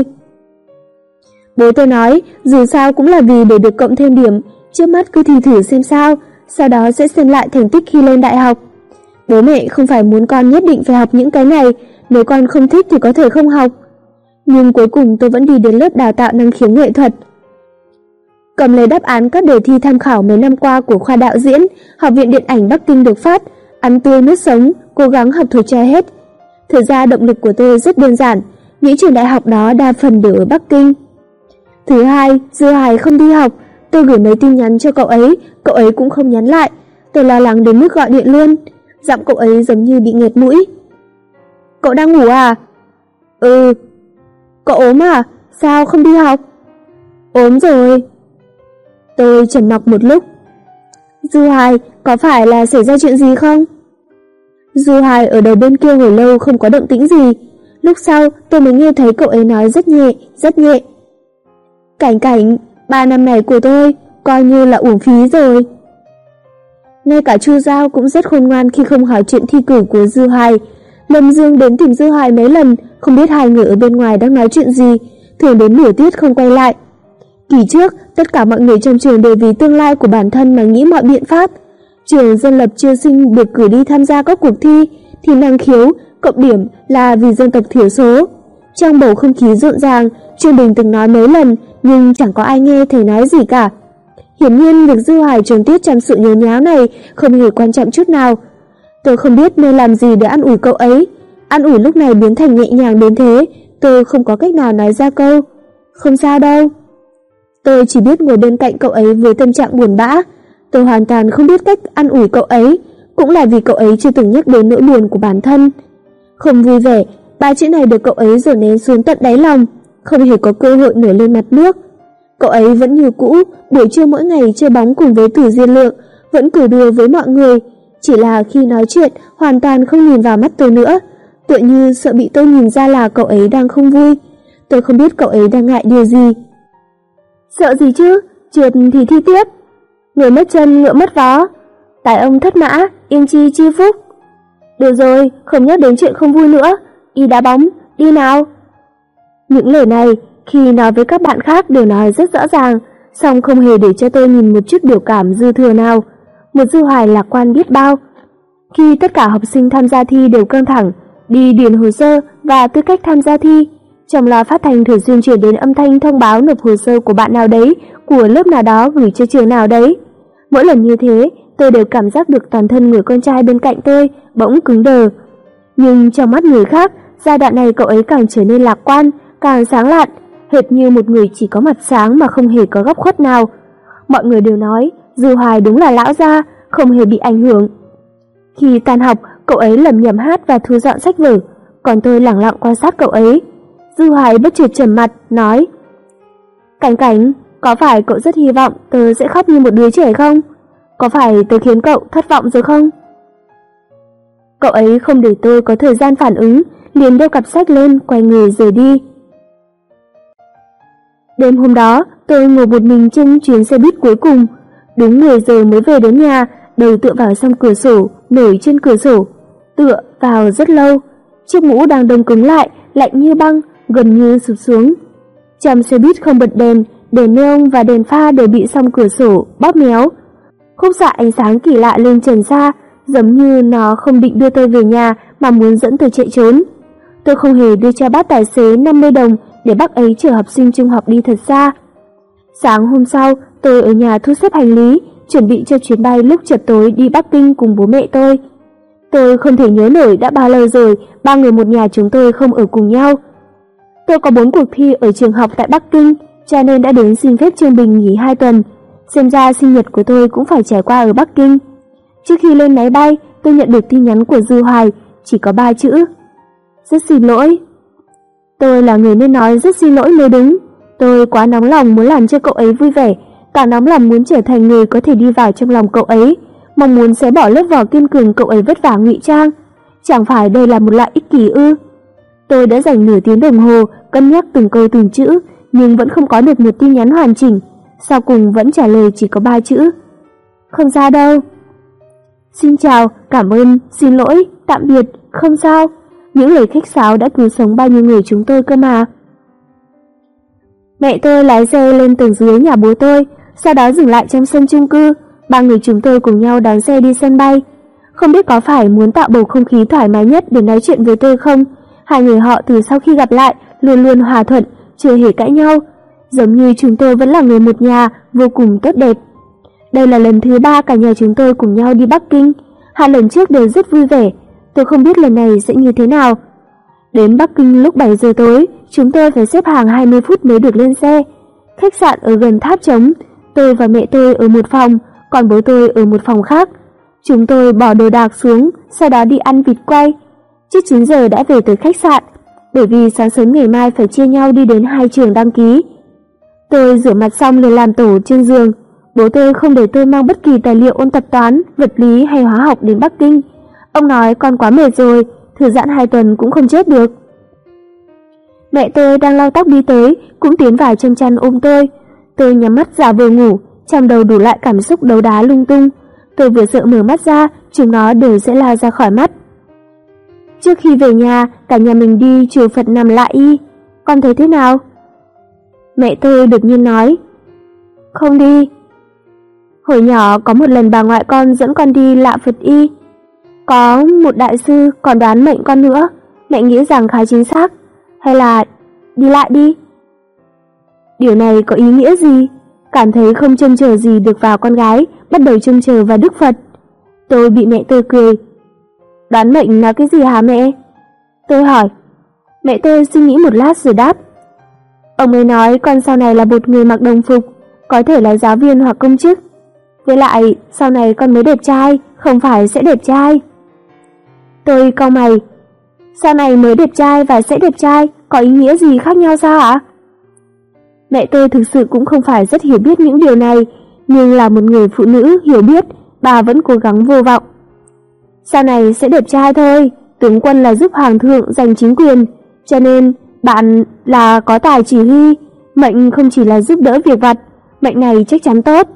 Bố tôi nói, dù sao cũng là vì để được cộng thêm điểm, trước mắt cứ thi thử xem sao, sau đó sẽ xem lại thành tích khi lên đại học. Bố mẹ không phải muốn con nhất định phải học những cái này, nếu con không thích thì có thể không học. Nhưng cuối cùng tôi vẫn đi đến lớp đào tạo năng khiếu nghệ thuật. Cầm lấy đáp án các đề thi tham khảo mấy năm qua của khoa đạo diễn, Học viện Điện ảnh Bắc Kinh được phát, ăn tươi nuốt sống, cố gắng học thuộc cho hết. Thực ra động lực của tôi rất đơn giản, những trường đại học đó đa phần đều ở Bắc Kinh. Thứ hai, Dư Hoài không đi học, tôi gửi mấy tin nhắn cho cậu ấy cũng không nhắn lại. Tôi lo lắng đến mức gọi điện luôn, giọng cậu ấy giống như bị nghẹt mũi. Cậu đang ngủ à? Ừ. Cậu ốm à? Sao không đi học? Ốm rồi. Tôi trầm mặc một lúc. Dư Hoài, có phải là xảy ra chuyện gì không? Dư Hoài ở đầu bên kia hồi lâu không có động tĩnh gì. Lúc sau tôi mới nghe thấy cậu ấy nói rất nhẹ, rất nhẹ. Cảnh, 3 năm này của tôi coi như là uổng phí rồi. Ngay cả Chu Giao cũng rất khôn ngoan khi không hỏi chuyện thi cử của Dư Hoài. Lâm Dương đến tìm Dư Hoài mấy lần, không biết hai người ở bên ngoài đang nói chuyện gì, thường đến nửa tiết không quay lại. Kỳ trước, tất cả mọi người trong trường đều vì tương lai của bản thân mà nghĩ mọi biện pháp. Trường dân lập chiêu sinh được cử đi tham gia các cuộc thi năng khiếu, cộng điểm là vì dân tộc thiểu số. Trong bầu không khí rộn ràng, Trương Bình từng nói mấy lần, nhưng chẳng có ai nghe thầy nói gì cả. Hiển nhiên việc Dư Hoài trốn tiết trong sự nhốn nháo này không hề quan trọng chút nào. Tôi không biết nên làm gì để an ủi cậu ấy. An ủi lúc này biến thành nhẹ nhàng đến thế, tôi không có cách nào nói ra câu không sao đâu. Tôi chỉ biết ngồi bên cạnh cậu ấy với tâm trạng buồn bã. Tôi hoàn toàn không biết cách an ủi cậu ấy, cũng là vì cậu ấy chưa từng nhắc đến nỗi buồn của bản thân. Không vui vẻ, 3 chữ này được cậu ấy dồn nén xuống tận đáy lòng, không hề có cơ hội nổi lên mặt nước. Cậu ấy vẫn như cũ, buổi trưa mỗi ngày chơi bóng cùng với Tử Diên Lượng, vẫn cười đùa với mọi người, chỉ là khi nói chuyện hoàn toàn không nhìn vào mắt tôi nữa. tựa như sợ bị tôi nhìn ra là cậu ấy đang không vui. Tôi không biết cậu ấy đang ngại điều gì. Sợ gì chứ, trượt thì thi tiếp. Người mất chân ngựa mất vó, tài ông thất mã, yên chi chi phúc. Được rồi, không nhắc đến chuyện không vui nữa, đi đá bóng, đi nào. Những lời này khi nói với các bạn khác đều nói rất rõ ràng, song không hề để cho tôi nhìn một chút biểu cảm dư thừa nào. Một Dư Hoài lạc quan biết bao. Khi tất cả học sinh tham gia thi đều căng thẳng, đi điền hồ sơ và tư cách tham gia thi, trong loa phát thanh thường xuyên truyền đến âm thanh thông báo nộp hồ sơ của bạn nào đấy, của lớp nào đó gửi cho trường nào đấy. Mỗi lần như thế, tôi đều cảm giác được toàn thân người con trai bên cạnh tôi bỗng cứng đờ. Nhưng trong mắt người khác, giai đoạn này cậu ấy càng trở nên lạc quan, càng sáng lạn, hệt như một người chỉ có mặt sáng mà không hề có góc khuất nào. Mọi người đều nói, Dư Hoài đúng là lão gia, không hề bị ảnh hưởng. Khi tan học, cậu ấy lẩm nhẩm hát và thu dọn sách vở, còn tôi lẳng lặng quan sát cậu ấy. Dư Hoài bất chợt trầm mặt, nói: Cảnh Cảnh, có phải cậu rất hy vọng tớ sẽ khóc như một đứa trẻ không? Có phải tớ khiến cậu thất vọng rồi không? Cậu ấy không để tôi có thời gian phản ứng, liền đeo cặp sách lên, quay người rời đi. Đêm hôm đó, tôi ngồi một mình trên chuyến xe buýt cuối cùng. Đúng 10 giờ mới về đến nhà, đầu tựa vào song cửa sổ, nổi trên cửa sổ. Tựa vào rất lâu, chiếc mũ đang đông cứng lại, lạnh như băng, gần như sụp xuống. Trong xe buýt không bật đèn neon và đèn pha đều bị song cửa sổ bóp méo. Khúc xạ ánh sáng kỳ lạ lên trần xa, giống như nó không định đưa tôi về nhà mà muốn dẫn tôi chạy trốn. Tôi không hề đưa cho bác tài xế 50 đồng để bác ấy chở học sinh trung học đi thật xa. Sáng hôm sau, tôi ở nhà thu xếp hành lý, chuẩn bị cho chuyến bay lúc chập tối đi Bắc Kinh cùng bố mẹ tôi. Tôi không thể nhớ nổi đã bao lâu rồi ba người một nhà chúng tôi không ở cùng nhau. Tôi có 4 cuộc thi ở trường học tại Bắc Kinh, cho nên đã đến xin phép Trương Bình nghỉ 2 tuần. Xem ra sinh nhật của tôi cũng phải trải qua ở Bắc Kinh. Trước khi lên máy bay, tôi nhận được tin nhắn của Dư Hoài, chỉ có 3 chữ: Rất xin lỗi. Tôi là người nên nói rất xin lỗi mới đúng. Tôi quá nóng lòng muốn làm cho cậu ấy vui vẻ, càng nóng lòng muốn trở thành người có thể đi vào trong lòng cậu ấy, mong muốn xé bỏ lớp vỏ kiên cường cậu ấy vất vả ngụy trang. Chẳng phải đây là một loại ích kỷ ư? Tôi đã dành nửa tiếng đồng hồ cân nhắc từng câu từng chữ, nhưng vẫn không có được một tin nhắn hoàn chỉnh. Sau cùng vẫn trả lời chỉ có 3 chữ: Không sao đâu. Xin chào, cảm ơn, xin lỗi, tạm biệt, không sao. Những lời khách sáo đã cứu sống bao nhiêu người chúng tôi cơ mà. Mẹ tôi lái xe lên tầng dưới nhà bố tôi, sau đó dừng lại trong sân chung cư. Ba người chúng tôi cùng nhau đón xe đi sân bay. Không biết có phải muốn tạo bầu không khí thoải mái nhất để nói chuyện với tôi không? Hai người họ từ sau khi gặp lại luôn luôn hòa thuận, chưa hề cãi nhau, giống như chúng tôi vẫn là người một nhà, vô cùng tốt đẹp. Đây là lần thứ 3 cả nhà chúng tôi cùng nhau đi Bắc Kinh. 2 lần trước đều rất vui vẻ. Tôi không biết lần này sẽ như thế nào. Đến Bắc Kinh lúc 7 giờ tối, chúng tôi phải xếp hàng 20 phút mới được lên xe. Khách sạn ở gần tháp trống, tôi và mẹ tôi ở một phòng, còn bố tôi ở một phòng khác. Chúng tôi bỏ đồ đạc xuống, sau đó đi ăn vịt quay. Trước 9 giờ đã về tới khách sạn, bởi vì sáng sớm ngày mai phải chia nhau đi đến 2 trường đăng ký. Tôi rửa mặt xong liền làm tổ trên giường. Bố tôi không để tôi mang bất kỳ tài liệu ôn tập toán, vật lý hay hóa học đến Bắc Kinh. Ông nói con quá mệt rồi, thư giãn 2 tuần cũng không chết được. Mẹ tôi đang lau tóc đi tới, cũng tiến vào trong chăn ôm tôi. Tôi nhắm mắt giả vờ ngủ, trong đầu đủ lại cảm xúc đấu đá lung tung. Tôi vừa sợ mở mắt ra, chúng nó đều sẽ lao ra khỏi mắt. Trước khi về nhà, cả nhà mình đi chùa Phật Nằm Lại Y. Con thấy thế nào? Mẹ tôi đột nhiên nói: Không đi. Hồi nhỏ có một lần bà ngoại con dẫn con đi Lạ Phật Y. Có một đại sư còn đoán mệnh con nữa. Mẹ nghĩ rằng khá chính xác. Hay là đi lại đi? Điều này có ý nghĩa gì? Cảm thấy không trông chờ gì được vào con gái, bắt đầu trông chờ vào Đức Phật. Tôi bị mẹ tôi cười. Đoán mệnh là cái gì hả mẹ? Tôi hỏi. Mẹ tôi suy nghĩ một lát rồi đáp: Ông ấy nói con sau này là một người mặc đồng phục, có thể là giáo viên hoặc công chức. Với lại sau này con mới đẹp trai, không phải sẽ đẹp trai. Tôi cau mày. Sau này mới đẹp trai và sẽ đẹp trai có ý nghĩa gì khác nhau sao ạ? Mẹ tôi thực sự cũng không phải rất hiểu biết những điều này, nhưng là một người phụ nữ hiểu biết, bà vẫn cố gắng vô vọng. Sau này sẽ đẹp trai thôi, tướng quân là giúp hoàng thượng giành chính quyền, cho nên bạn là có tài chỉ huy, mệnh không chỉ là giúp đỡ việc vặt, mệnh này chắc chắn tốt.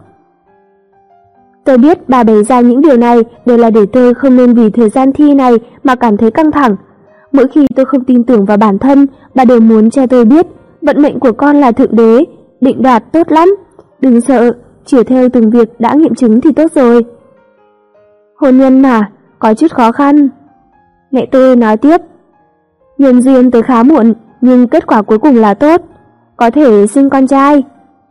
Tôi biết bà bày ra những điều này đều là để tôi không nên vì thời gian thi này mà cảm thấy căng thẳng. Mỗi khi tôi không tin tưởng vào bản thân, bà đều muốn cho tôi biết vận mệnh của con là thượng đế, định đoạt tốt lắm. Đừng sợ, chiều theo từng việc đã nghiệm chứng thì tốt rồi. Hôn nhân mà, có chút khó khăn. Mẹ tôi nói tiếp. Nhân duyên tới khá muộn, nhưng kết quả cuối cùng là tốt, có thể sinh con trai.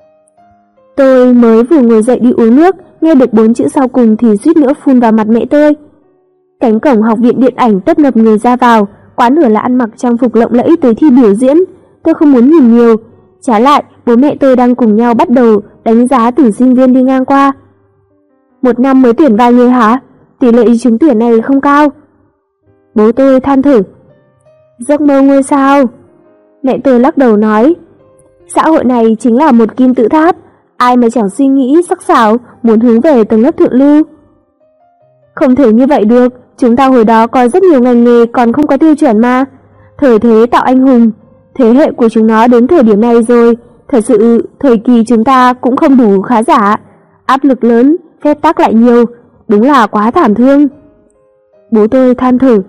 Tôi mới vừa ngồi dậy đi uống nước, nghe được 4 chữ sau cùng thì suýt nữa phun vào mặt mẹ tôi. Cánh cổng học viện điện ảnh tấp nập người ra vào, quá nửa là ăn mặc trang phục lộng lẫy tới thi biểu diễn. Tôi không muốn nhìn nhiều, trái lại bố mẹ tôi đang cùng nhau bắt đầu đánh giá từ sinh viên đi ngang qua. Một năm mới tuyển vài người hả? Tỷ lệ trúng tuyển này không cao. Bố tôi than thở. Giấc mơ ngôi sao. Mẹ tôi lắc đầu nói, xã hội này chính là một kim tự tháp, ai mà chẳng suy nghĩ sắc sảo muốn hướng về tầng lớp thượng lưu. Không thể như vậy được, chúng ta hồi đó có rất nhiều ngành nghề còn không có tiêu chuẩn mà. Thời thế tạo anh hùng, thế hệ của chúng nó đến thời điểm này rồi, thật sự thời kỳ chúng ta cũng không đủ khá giả, áp lực lớn, phép tắc lại nhiều, đúng là quá thảm thương. Bố tôi than thở.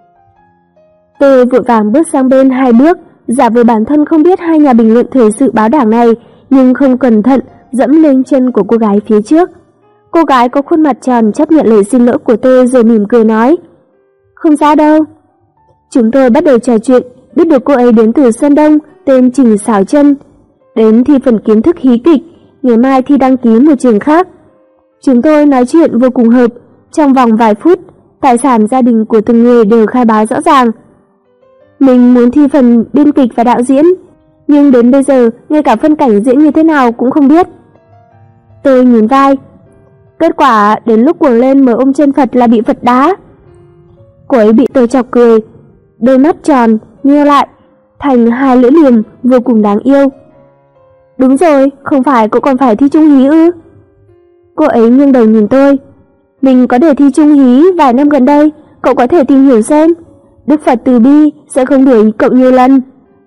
Tôi vội vàng bước sang bên 2 bước, giả vờ bản thân không biết hai nhà bình luận thời sự báo đảng này, nhưng không cẩn thận dẫm lên chân của cô gái phía trước. Cô gái có khuôn mặt tròn chấp nhận lời xin lỗi của tôi rồi mỉm cười nói, không sao đâu. Chúng tôi bắt đầu trò chuyện, biết được cô ấy đến từ Sơn Đông, tên Trình Xảo Chân, đến thi phần kiến thức hí kịch, ngày mai thi đăng ký một trường khác. Chúng tôi nói chuyện vô cùng hợp, trong vòng vài phút, tài sản gia đình của từng người đều khai báo rõ ràng. Mình muốn thi phần biên kịch và đạo diễn, nhưng đến bây giờ ngay cả phân cảnh diễn như thế nào cũng không biết. Tôi nhún vai. Kết quả đến lúc cuồng lên mở ôm chân Phật là bị Phật đá. Cô ấy bị tôi chọc cười, đôi mắt tròn nheo lại thành 2 lưỡi liềm vô cùng đáng yêu. Đúng rồi, không phải cậu còn phải thi trung hí ư? Cô ấy nghiêng đầu nhìn tôi. Mình có đề thi trung hí vài năm gần đây, cậu có thể tìm hiểu xem. Đức Phật từ bi sẽ không đuổi cậu nhiều lần.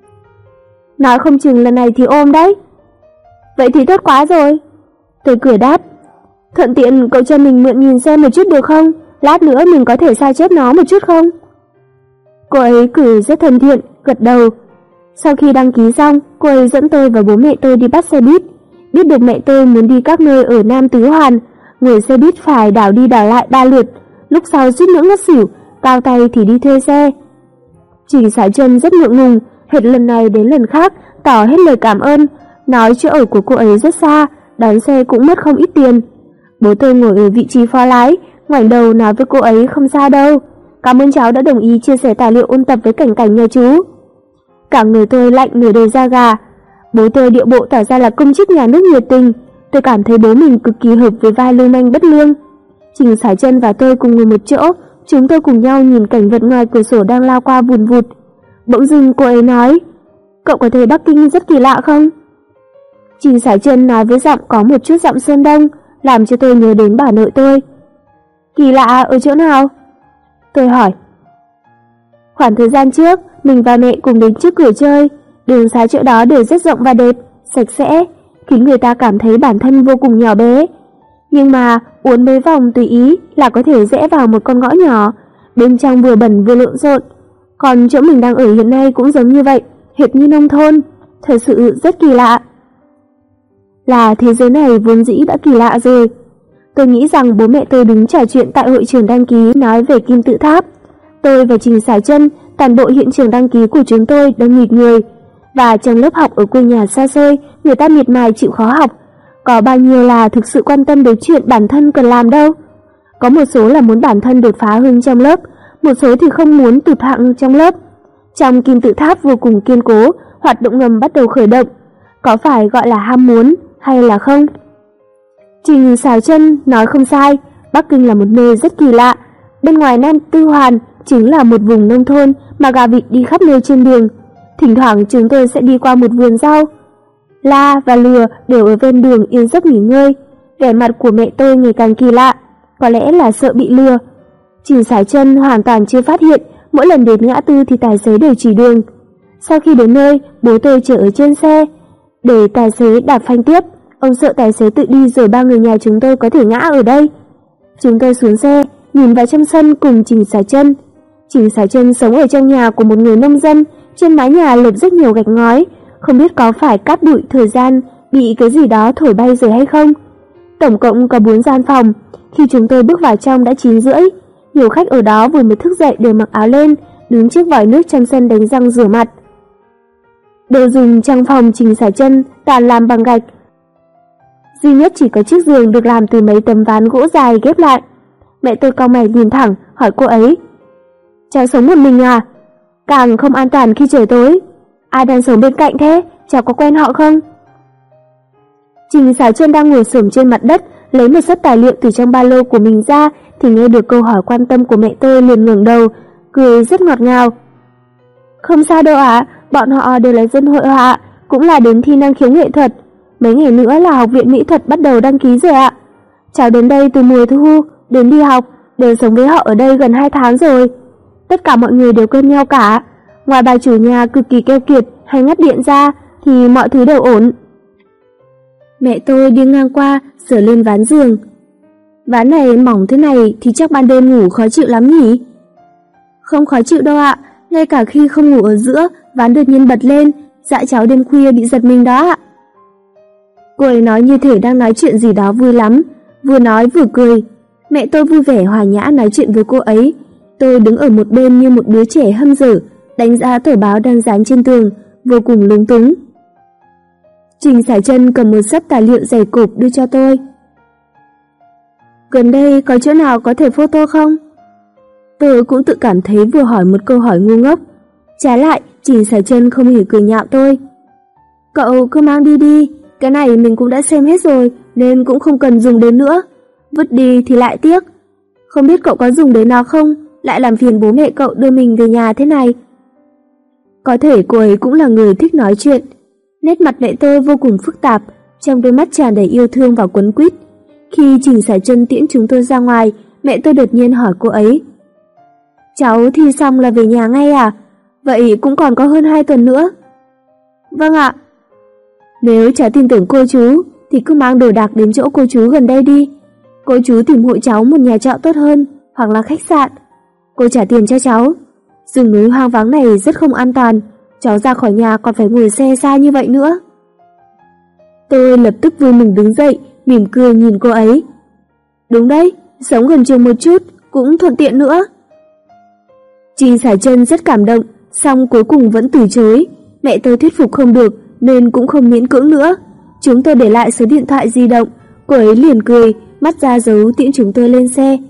Nói không chừng lần này thì ôm đấy. Vậy thì tốt quá rồi. Tôi cười đáp. Thuận tiện cậu cho mình mượn nhìn xem một chút được không? Lát nữa mình có thể sao chép nó một chút không? Cô ấy cười rất thân thiện, gật đầu. Sau khi đăng ký xong, cô ấy dẫn tôi và bố mẹ tôi đi bắt xe buýt. Biết được mẹ tôi muốn đi các nơi ở Nam Tứ Hoàn, ngồi xe buýt phải đảo đi đảo lại 3 lượt, lúc sau suýt nữa ngất xỉu, cao tay thì đi thuê xe. Trình Xảo Chân rất ngượng ngùng, hết lần này đến lần khác tỏ hết lời cảm ơn, nói chỗ ở của cô ấy rất xa, đón xe cũng mất không ít tiền. Bố tôi ngồi ở vị trí phó lái, ngoảnh đầu nói với cô ấy không sao đâu, cảm ơn cháu đã đồng ý chia sẻ tài liệu ôn tập với Cảnh Cảnh nhà chú. Cả người tôi lạnh nửa đời da gà. Bố tôi điệu bộ tỏ ra là công chức nhà nước nhiệt tình, tôi cảm thấy bố mình cực kỳ hợp với vai lưu manh bất lương. Trình Xảo Chân và tôi cùng ngồi một chỗ, chúng tôi cùng nhau nhìn cảnh vật ngoài cửa sổ đang lao qua vùn vụt. Bỗng dưng cô ấy nói, cậu có thấy Bắc Kinh rất kỳ lạ không? Trình Xảo Chân nói với giọng có một chút giọng Sơn Đông, làm cho tôi nhớ đến bà nội tôi. Kỳ lạ ở chỗ nào? Tôi hỏi. Khoảng thời gian trước, mình và mẹ cùng đến trước cửa chơi, đường xá chỗ đó đều rất rộng và đẹp, sạch sẽ, khiến người ta cảm thấy bản thân vô cùng nhỏ bé. Nhưng mà uốn mấy vòng tùy ý là có thể rẽ vào một con ngõ nhỏ, bên trong vừa bẩn vừa lộn xộn. Còn chỗ mình đang ở hiện nay cũng giống như vậy, hệt như nông thôn, thật sự rất kỳ lạ. Là thế giới này vốn dĩ đã kỳ lạ rồi. Tôi nghĩ rằng bố mẹ tôi đứng trò chuyện tại hội trường đăng ký nói về kim tự tháp. Tôi và Trình Xảo Chân, toàn bộ hiện trường đăng ký của chúng tôi đông nghịt người. Và trong lớp học ở quê nhà xa xôi, người ta miệt mài chịu khó học. Có bao nhiêu là thực sự quan tâm đến chuyện bản thân cần làm đâu. Có một số là muốn bản thân đột phá hơn trong lớp, một số thì không muốn tụt hạng trong lớp. Trong kim tự tháp vô cùng kiên cố, hoạt động ngầm bắt đầu khởi động. Có phải gọi là ham muốn hay là không? Trình Xảo Chân nói không sai, Bắc Kinh là một nơi rất kỳ lạ. Bên ngoài Nam Tư Hoàn chính là một vùng nông thôn mà gà vịt đi khắp nơi trên đường. Thỉnh thoảng chúng tôi sẽ đi qua một vườn rau. La và Lừa đều ở ven đường yên giấc nghỉ ngơi. Vẻ mặt của mẹ tôi ngày càng kỳ lạ, có lẽ là sợ bị lừa. Trình Xảo Chân hoàn toàn chưa phát hiện mỗi lần đến ngã tư thì tài xế đều chỉ đường. Sau khi đến nơi, bố tôi chờ ở trên xe để tài xế đạp phanh tiếp. Ông sợ tài xế tự đi rồi ba người nhà chúng tôi có thể ngã ở đây. Chúng tôi xuống xe, nhìn vào trong sân cùng Trình Xả Chân. Trình Xả Chân sống ở trong nhà của một người nông dân, trên mái nhà lợp rất nhiều gạch ngói, không biết có phải cát bụi thời gian bị cái gì đó thổi bay rồi hay không. Tổng cộng có 4 gian phòng, khi chúng tôi bước vào trong đã 9:30. Nhiều khách ở đó vừa mới thức dậy đều mặc áo len, đứng trước vòi nước trong sân đánh răng rửa mặt. Đồ dùng trong phòng Trình Xả Chân toàn làm bằng gạch. Duy nhất chỉ có chiếc giường được làm từ mấy tấm ván gỗ dài ghép lại. Mẹ tôi cau mày nhìn thẳng, hỏi cô ấy: "Cháu sống một mình à? Càng không an toàn khi trời tối. Ai đang sống bên cạnh thế? Cháu có quen họ không?" Trình Xả Chân đang ngồi xổm trên mặt đất, lấy một xấp tài liệu từ trong ba lô của mình ra, thì nghe được câu hỏi quan tâm của mẹ tôi, liền ngẩng đầu, cười rất ngọt ngào. "Không sao đâu ạ, bọn họ đều là dân hội họa, cũng là đến thi năng khiếu nghệ thuật. Mấy ngày nữa là học viện mỹ thuật bắt đầu đăng ký rồi ạ. Cháu đến đây từ mùa thu, đến đi học, đều sống với họ ở đây gần 2 tháng rồi. Tất cả mọi người đều quen nhau cả. Ngoài bà chủ nhà cực kỳ keo kiệt hay ngắt điện ra thì mọi thứ đều ổn." Mẹ tôi đi ngang qua, sờ lên ván giường. "Ván này mỏng thế này thì chắc ban đêm ngủ khó chịu lắm nhỉ?" "Không khó chịu đâu ạ, ngay cả khi không ngủ ở giữa, ván đột nhiên bật lên, dạy cháu đêm khuya bị giật mình đó ạ." Cô ấy nói như thể đang nói chuyện gì đó vui lắm, vừa nói vừa cười. Mẹ tôi vui vẻ hòa nhã nói chuyện với cô ấy. Tôi đứng ở một bên như một đứa trẻ hâm dở, đánh giá tờ báo đang dán trên tường, vô cùng lúng túng. Trình Xả Chân cầm một xấp tài liệu dày cộp đưa cho tôi. "Gần đây có chỗ nào có thể photo không?" Tôi cũng tự cảm thấy vừa hỏi một câu hỏi ngu ngốc. Trái lại, Trình Xả Chân không hề cười nhạo tôi. "Cậu cứ mang đi đi, cái này mình cũng đã xem hết rồi nên cũng không cần dùng đến nữa. Vứt đi thì lại tiếc. Không biết cậu có dùng đến nó không, lại làm phiền bố mẹ cậu đưa mình về nhà thế này." Có thể cô ấy cũng là người thích nói chuyện. Nét mặt mẹ tôi vô cùng phức tạp, trong đôi mắt tràn đầy yêu thương và quấn quýt. Khi Trình Xả Chân tiễn chúng tôi ra ngoài, mẹ tôi đột nhiên hỏi cô ấy: "Cháu thi xong là về nhà ngay à? Vậy cũng còn có hơn 2 tuần nữa." "Vâng ạ." "Nếu cháu tin tưởng cô chú thì cứ mang đồ đạc đến chỗ cô chú gần đây đi. Cô chú tìm hộ cháu một nhà trọ tốt hơn, hoặc là khách sạn. Cô trả tiền cho cháu. Rừng núi hoang vắng này rất không an toàn, cháu ra khỏi nhà còn phải ngồi xe xa như vậy nữa." Tôi lập tức vui mừng đứng dậy, mỉm cười nhìn cô ấy. "Đúng đấy, sống gần trường một chút, cũng thuận tiện nữa." Trình Xả Chân rất cảm động, song cuối cùng vẫn từ chối. Mẹ tôi thuyết phục không được nên cũng không miễn cưỡng nữa. Chúng tôi để lại số điện thoại di động, cô ấy liền cười, mắt ra dấu tiễn chúng tôi lên xe.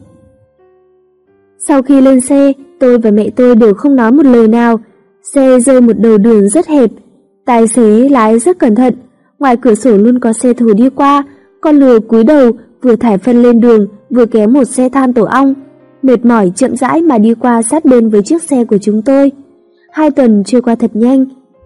Sau khi lên xe, tôi và mẹ tôi đều không nói một lời nào. Xe rơi một đầu đường rất hẹp, tài xế lái rất cẩn thận, ngoài cửa sổ luôn có xe thổ đi qua. Con lừa cúi đầu vừa thải phân lên đường, vừa kéo một xe than tổ ong, mệt mỏi chậm rãi mà đi qua sát bên với chiếc xe của chúng tôi. 2 tuần trôi qua thật nhanh.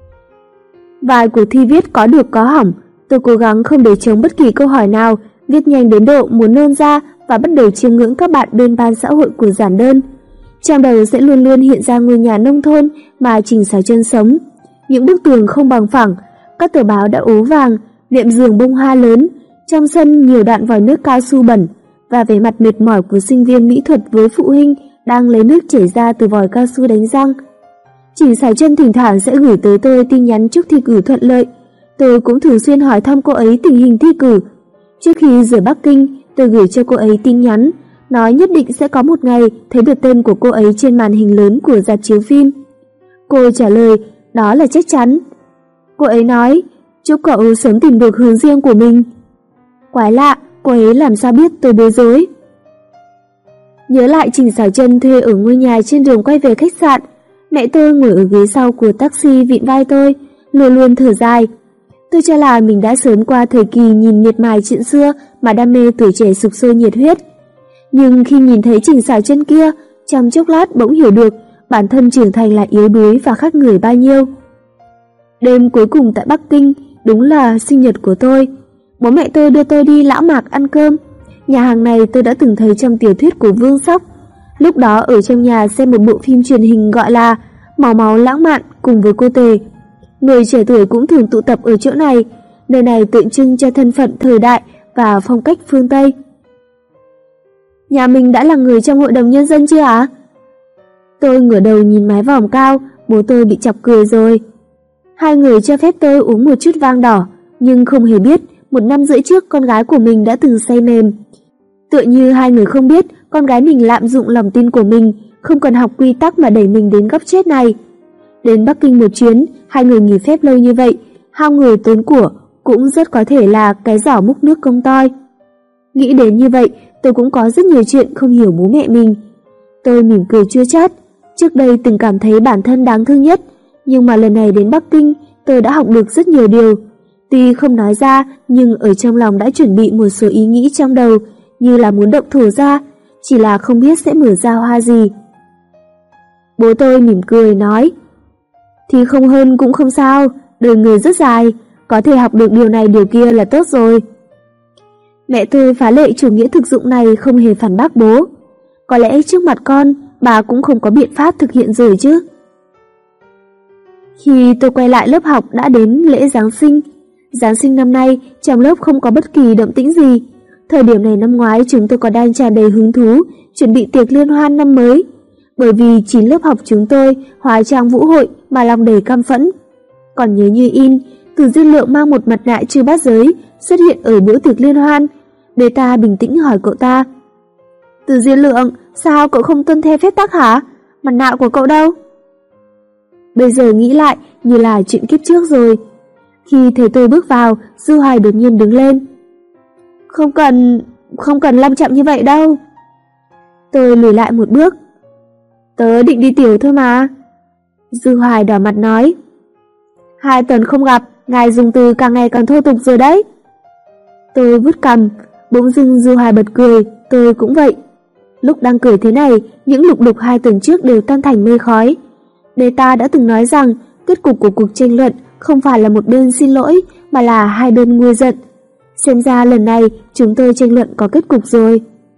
Vài cuộc thi viết có được có hỏng, tôi cố gắng không để trống bất kỳ câu hỏi nào, viết nhanh đến độ muốn nôn ra và bắt đầu chiêm ngưỡng các bạn bên ban xã hội của giản đơn. Trong đầu sẽ luôn luôn hiện ra ngôi nhà nông thôn mà Trình Xả Chân sống. Những bức tường không bằng phẳng, các tờ báo đã ố vàng, nệm giường bông hoa lớn, trong sân nhiều đoạn vòi nước cao su bẩn, và vẻ mặt mệt mỏi của sinh viên mỹ thuật với phụ huynh đang lấy nước chảy ra từ vòi cao su đánh răng. Trình Xả Chân thỉnh thoảng sẽ gửi tới tôi tin nhắn chúc thi cử thuận lợi. Tôi cũng thường xuyên hỏi thăm cô ấy tình hình thi cử. Trước khi rời Bắc Kinh, tôi gửi cho cô ấy tin nhắn, nói nhất định sẽ có một ngày thấy được tên của cô ấy trên màn hình lớn của rạp chiếu phim. Cô trả lời, đó là chắc chắn. Cô ấy nói, chúc cậu sớm tìm được hướng riêng của mình. Quái lạ, cô ấy làm sao biết tôi bối rối. Nhớ lại Trình Xả Chân thuê ở ngôi nhà trên đường quay về khách sạn, mẹ tôi ngồi ở ghế sau của taxi vịn vai tôi, luôn luôn thở dài. Tôi cho là mình đã sớm qua thời kỳ nhìn miệt mài chuyện xưa mà đam mê tuổi trẻ sục sôi nhiệt huyết. Nhưng khi nhìn thấy Trình Xả Chân kia, trong chốc lát bỗng hiểu được bản thân trưởng thành là yếu đuối và khác người bao nhiêu. Đêm cuối cùng tại Bắc Kinh đúng là sinh nhật của tôi. Bố mẹ tôi đưa tôi đi Lão Mạc ăn cơm. Nhà hàng này tôi đã từng thấy trong tiểu thuyết của Vương Sóc. Lúc đó ở trong nhà xem một bộ phim truyền hình gọi là Máu máu lãng mạn cùng với cô Tề. Người trẻ tuổi cũng thường tụ tập ở chỗ này, nơi này tượng trưng cho thân phận thời đại và phong cách phương Tây. Nhà mình đã là người trong hội đồng nhân dân chưa ạ? Tôi ngửa đầu nhìn mái vòm cao, bố tôi bị chọc cười rồi. Hai người cho phép tôi uống một chút vang đỏ, nhưng không hề biết 1 năm rưỡi trước con gái của mình đã từng say mềm. Tựa như hai người không biết con gái mình lạm dụng lòng tin của mình, không cần học quy tắc mà đẩy mình đến góc chết này. Đến Bắc Kinh một chuyến, hai người nghỉ phép lâu như vậy, hao người tốn của cũng rất có thể là cái giỏ múc nước công toi. Nghĩ đến như vậy, tôi cũng có rất nhiều chuyện không hiểu bố mẹ mình. Tôi mỉm cười chua chát. Trước đây từng cảm thấy bản thân đáng thương nhất, nhưng mà lần này đến Bắc Kinh, tôi đã học được rất nhiều điều. Tuy không nói ra, nhưng ở trong lòng đã chuẩn bị một số ý nghĩ trong đầu, như là muốn động thổ ra, chỉ là không biết sẽ mở ra hoa gì. Bố tôi mỉm cười nói, thì không hơn cũng không sao, đời người rất dài, có thể học được điều này điều kia là tốt rồi. Mẹ tôi phá lệ chủ nghĩa thực dụng này không hề phản bác bố. Có lẽ trước mặt con, bà cũng không có biện pháp thực hiện rồi chứ. Khi tôi quay lại lớp học đã đến lễ Giáng sinh. Giáng sinh năm nay trong lớp không có bất kỳ động tĩnh gì. Thời điểm này năm ngoái chúng tôi còn đang tràn đầy hứng thú chuẩn bị tiệc liên hoan năm mới. Bởi vì 9 lớp học chúng tôi hóa trang vũ hội mà lòng đầy căm phẫn. Còn nhớ như in, Từ Diên Lượng mang một mặt nạ chư bát giới xuất hiện ở bữa tiệc liên hoan. Bê ta bình tĩnh hỏi cậu ta, Từ Diên Lượng, sao cậu không tuân theo phép tắc hả? Mặt nạ của cậu đâu? Bây giờ nghĩ lại như là chuyện kiếp trước rồi. Khi thấy tôi bước vào, Dư Hoài đột nhiên đứng lên. Không cần long trọng như vậy đâu. Tôi lùi lại một bước. Tớ định đi tiểu thôi mà. Dư Hoài đỏ mặt nói. 2 tuần không gặp, ngài dùng từ càng ngày càng thô tục rồi đấy. Tôi vút cằm, bỗng dưng Dư Hoài bật cười, tôi cũng vậy. Lúc đang cười thế này, những lục đục 2 tuần trước đều tan thành mây khói. Đế ta đã từng nói rằng kết cục của cuộc tranh luận không phải là một bên xin lỗi mà là hai bên nguôi giận. Xem ra lần này chúng tôi tranh luận có kết cục rồi.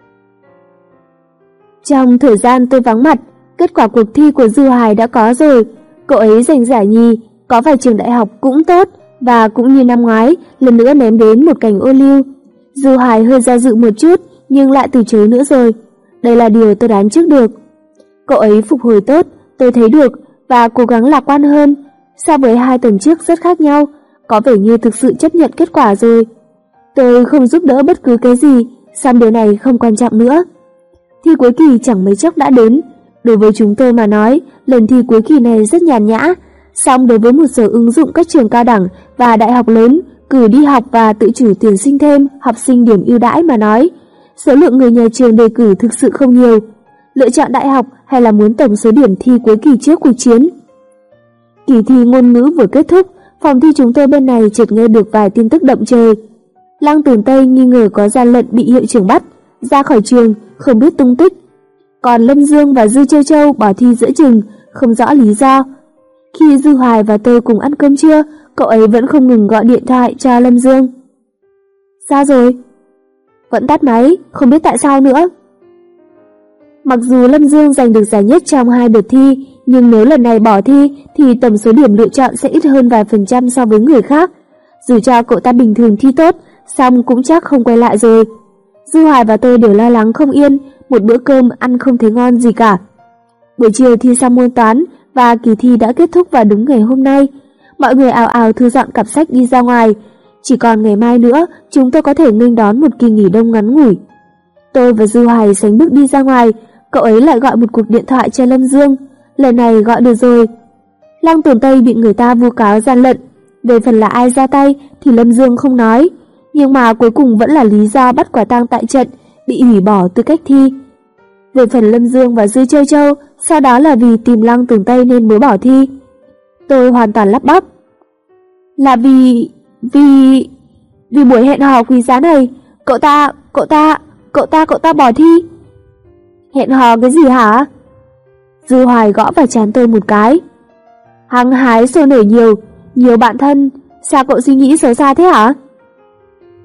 Trong thời gian tôi vắng mặt, kết quả cuộc thi của Dư Hoài đã có rồi. Cậu ấy giành giải nhì, có vài trường đại học cũng tốt và cũng như năm ngoái lần nữa ném đến một cành ô liu. Dư Hoài hơi do dự một chút nhưng lại từ chối nữa rồi. Đây là điều tôi đoán trước được. Cậu ấy phục hồi tốt, tôi thấy được và cố gắng lạc quan hơn. So với 2 tuần trước rất khác nhau, có vẻ như thực sự chấp nhận kết quả rồi. Tôi không giúp đỡ bất cứ cái gì, xong điều này không quan trọng nữa. Thi cuối kỳ chẳng mấy chốc đã đến. Đối với chúng tôi mà nói, lần thi cuối kỳ này rất nhàn nhã. Song đối với một sở ứng dụng các trường cao đẳng và đại học lớn, cử đi học và tự chủ tuyển sinh thêm học sinh điểm ưu đãi mà nói, số lượng người nhà trường đề cử thực sự không nhiều. Lựa chọn đại học hay là muốn tổng số điểm thi cuối kỳ trước cuộc chiến. Kỳ thi ngôn ngữ vừa kết thúc, phòng thi chúng tôi bên này chợt nghe được vài tin tức động trời. Lăng Tường Tây nghi ngờ có gian lận bị hiệu trưởng bắt, ra khỏi trường, không biết tung tích. Còn Lâm Dương và Dư Châu Châu bỏ thi giữa chừng, không rõ lý do. Khi Dư Hoài và tôi cùng ăn cơm trưa, cậu ấy vẫn không ngừng gọi điện thoại cho Lâm Dương. Sao rồi? Vẫn tắt máy, không biết tại sao nữa. Mặc dù Lâm Dương giành được giải nhất trong 2 đợt thi, nhưng nếu lần này bỏ thi thì tổng số điểm lựa chọn sẽ ít hơn vài % so với người khác. Dù cho cậu ta bình thường thi tốt, song cũng chắc không quay lại rồi. Dư Hoài và tôi đều lo lắng không yên, một bữa cơm ăn không thấy ngon gì cả. Buổi chiều thi xong môn toán và kỳ thi đã kết thúc vào đúng ngày hôm nay. Mọi người ào ào thu dọn cặp sách đi ra ngoài. Chỉ còn ngày mai nữa, chúng tôi có thể nghênh đón một kỳ nghỉ đông ngắn ngủi. Tôi và Dư Hoài sánh bước đi ra ngoài, cậu ấy lại gọi một cuộc điện thoại cho Lâm Dương. Lần này gọi được rồi. Lăng Tường Tây bị người ta vu cáo gian lận. Về phần là ai ra tay thì Lâm Dương không nói, nhưng mà cuối cùng vẫn là lý do bắt quả tang tại trận, bị hủy bỏ tư cách thi. Về phần Lâm Dương và Dư Châu Châu, sau đó là vì tìm Lăng Tường Tây nên mới bỏ thi. Tôi hoàn toàn lắp bắp. Là vì buổi hẹn hò quý giá này, cậu ta bỏ thi. Hẹn hò cái gì hả? Dư Hoài gõ vào trán tôi một cái. Hăng hái sôi nổi nhiều bạn thân, sao cậu suy nghĩ xấu xa thế hả?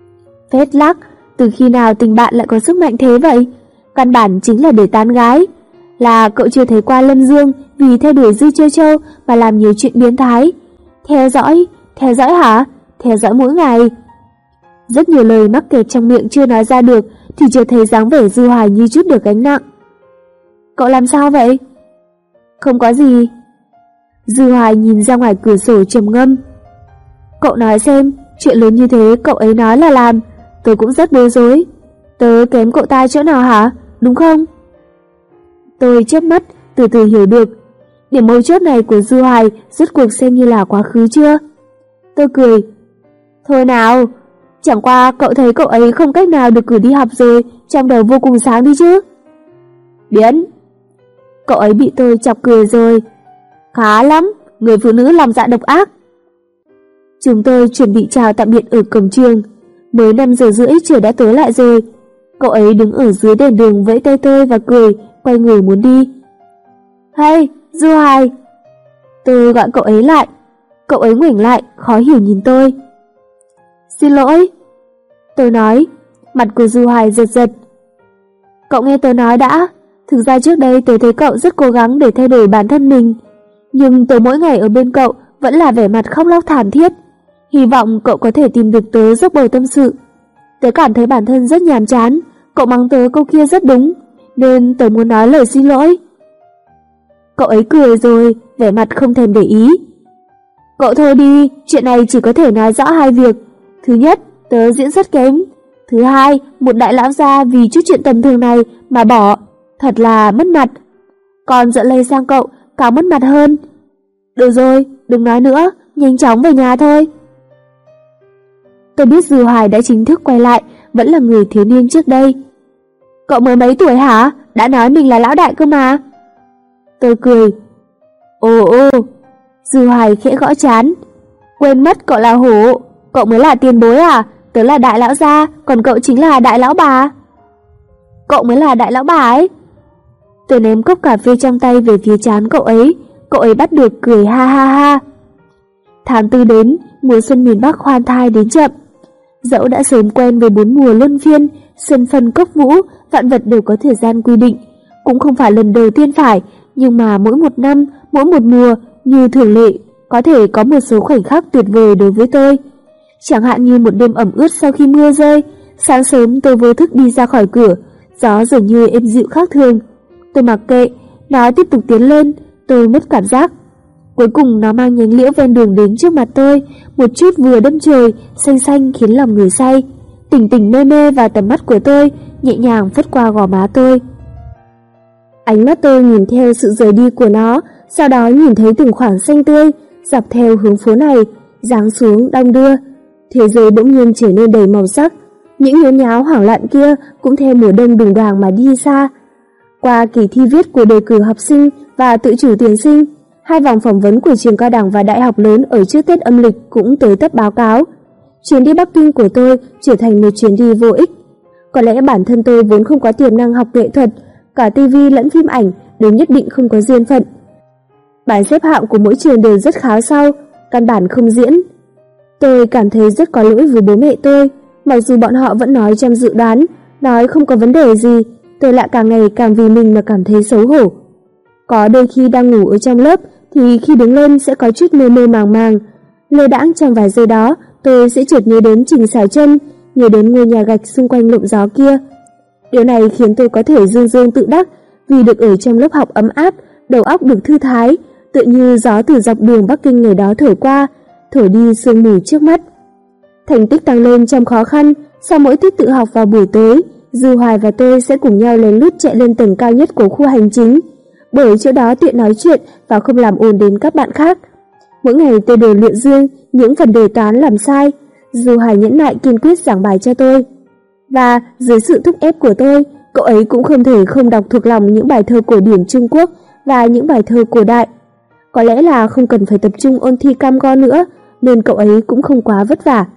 Phết lắc, từ khi nào tình bạn lại có sức mạnh thế vậy? Căn bản chính là để tán gái. là cậu chưa thấy qua Lâm Dương vì theo đuổi Dư Châu Châu mà làm nhiều chuyện biến thái. Theo dõi hả? Theo dõi mỗi ngày. Rất nhiều lời mắc kẹt trong miệng chưa nói ra được thì chợt thấy dáng vẻ Dư Hoài như chút được gánh nặng. Cậu làm sao vậy? Không có gì. Dư Hoài nhìn ra ngoài cửa sổ trầm ngâm. Cậu nói xem, chuyện lớn như thế cậu ấy nói là làm, tớ cũng rất bối rối. Tớ kém cậu ta chỗ nào hả, đúng không? Tôi chớp mắt, từ từ hiểu được. Điểm mấu chốt này của Dư Hoài rốt cuộc xem như là quá khứ chưa? Tôi cười. Thôi nào, chẳng qua cậu thấy cậu ấy không cách nào được cử đi học rồi, trong đầu vô cùng sáng đi chứ. Biến. Cậu ấy bị tôi chọc cười rồi. Khá lắm, người phụ nữ lòng dạ độc ác. Chúng tôi chuẩn bị chào tạm biệt ở cổng trường. Mới 5 giờ rưỡi trời đã tối lại rồi. Cậu ấy đứng ở dưới đèn đường vẫy tay tôi và cười, quay người muốn đi. Hey, Dư Hoài. Tôi gọi cậu ấy lại. Cậu ấy ngoảnh lại, khó hiểu nhìn tôi. Xin lỗi. Tôi nói. Mặt của Dư Hoài giật giật. Cậu nghe tớ nói đã. Thực ra trước đây tớ thấy cậu rất cố gắng để thay đổi bản thân mình. Nhưng tớ mỗi ngày ở bên cậu vẫn là vẻ mặt khóc lóc thảm thiết. Hy vọng cậu có thể tìm được tớ dốc bầu tâm sự. Tớ cảm thấy bản thân rất nhàm chán. Cậu mắng tớ câu kia rất đúng, nên tớ muốn nói lời xin lỗi. Cậu ấy cười rồi, vẻ mặt không thèm để ý. Cậu thôi đi, chuyện này chỉ có thể nói rõ hai việc. Thứ nhất, tớ diễn rất kém. Thứ hai, một đại lão gia vì chút chuyện tầm thường này mà bỏ, thật là mất mặt. Còn giận lây sang cậu, càng mất mặt hơn. Được rồi, đừng nói nữa, nhanh chóng về nhà thôi. Tôi biết Dư Hoài đã chính thức quay lại, vẫn là người thiếu niên trước đây. Cậu mới mấy tuổi hả? Đã nói mình là lão đại cơ mà. Tôi cười. Ồ, Dư Hoài khẽ gõ trán. Quên mất cậu là hổ. Cậu mới là tiền bối à? Tớ là đại lão gia, còn cậu chính là đại lão bà. Cậu mới là đại lão bà ấy. Tôi ném cốc cà phê trong tay về phía trán cậu ấy bắt được cười ha ha ha. Tháng 4 đến, mùa xuân miền Bắc khoan thai đến chậm. Dẫu đã sớm quen với 4 mùa luân phiên, xuân phân cốc vũ, vạn vật đều có thời gian quy định. Cũng không phải lần đầu tiên phải, nhưng mà mỗi một năm, mỗi một mùa, như thường lệ, có thể có một số khoảnh khắc tuyệt vời đối với tôi. Chẳng hạn như một đêm ẩm ướt sau khi mưa rơi, sáng sớm tôi vô thức đi ra khỏi cửa, gió dường như êm dịu khác thường. Tôi mặc kệ, nó tiếp tục tiến lên, tôi mất cảm giác. Cuối cùng nó mang nhánh liễu ven đường đến trước mặt tôi, một chút vừa đâm chồi, xanh xanh khiến lòng người say. Tỉnh tỉnh mê mê vào tầm mắt của tôi, nhẹ nhàng phất qua gò má tôi. Ánh mắt tôi nhìn theo sự rời đi của nó, sau đó nhìn thấy từng khoảng xanh tươi, dọc theo hướng phố này, giáng xuống đong đưa. Thế giới bỗng nhiên trở nên đầy màu sắc, những nhốn nháo hoảng loạn kia cũng theo mùa đông đùng đoàng mà đi xa. Qua kỳ thi viết của đề cử học sinh và tự chủ tuyển sinh, 2 vòng phỏng vấn của trường cao đẳng và đại học lớn ở trước Tết âm lịch cũng tới tấp báo cáo. Chuyến đi Bắc Kinh của tôi trở thành một chuyến đi vô ích. Có lẽ bản thân tôi vốn không có tiềm năng học nghệ thuật, cả TV lẫn phim ảnh đều nhất định không có duyên phận. Bài xếp hạng của mỗi trường đều rất khá sau, căn bản không diễn. Tôi cảm thấy rất có lỗi với bố mẹ tôi, mặc dù bọn họ vẫn nói trong dự đoán, nói không có vấn đề gì, tôi lại càng ngày càng vì mình mà cảm thấy xấu hổ. Có đôi khi đang ngủ ở trong lớp thì khi đứng lên sẽ có chút mơ mơ màng màng. Lơ đãng trong vài giây đó, tôi sẽ chợt nhớ đến Trình Xảo Chân, nhớ đến ngôi nhà gạch xung quanh lộng gió kia. Điều này khiến tôi có thể dương dương tự đắc vì được ở trong lớp học ấm áp, đầu óc được thư thái, tựa như gió từ dọc đường Bắc Kinh ngày đó thổi qua, thổi đi sương mù trước mắt. Thành tích tăng lên trong khó khăn, sau mỗi tiết tự học vào buổi tối, Dư Hoài và tôi sẽ cùng nhau lén lút chạy lên tầng cao nhất của khu hành chính, bởi chỗ đó tiện nói chuyện và không làm ồn đến các bạn khác. Mỗi ngày tôi đều luyện riêng những phần đề toán làm sai, Dư Hoài nhẫn nại kiên quyết giảng bài cho tôi. Và dưới sự thúc ép của tôi, cậu ấy cũng không thể không đọc thuộc lòng những bài thơ cổ điển Trung Quốc và những bài thơ cổ đại. Có lẽ là không cần phải tập trung ôn thi cam go nữa, nên cậu ấy cũng không quá vất vả.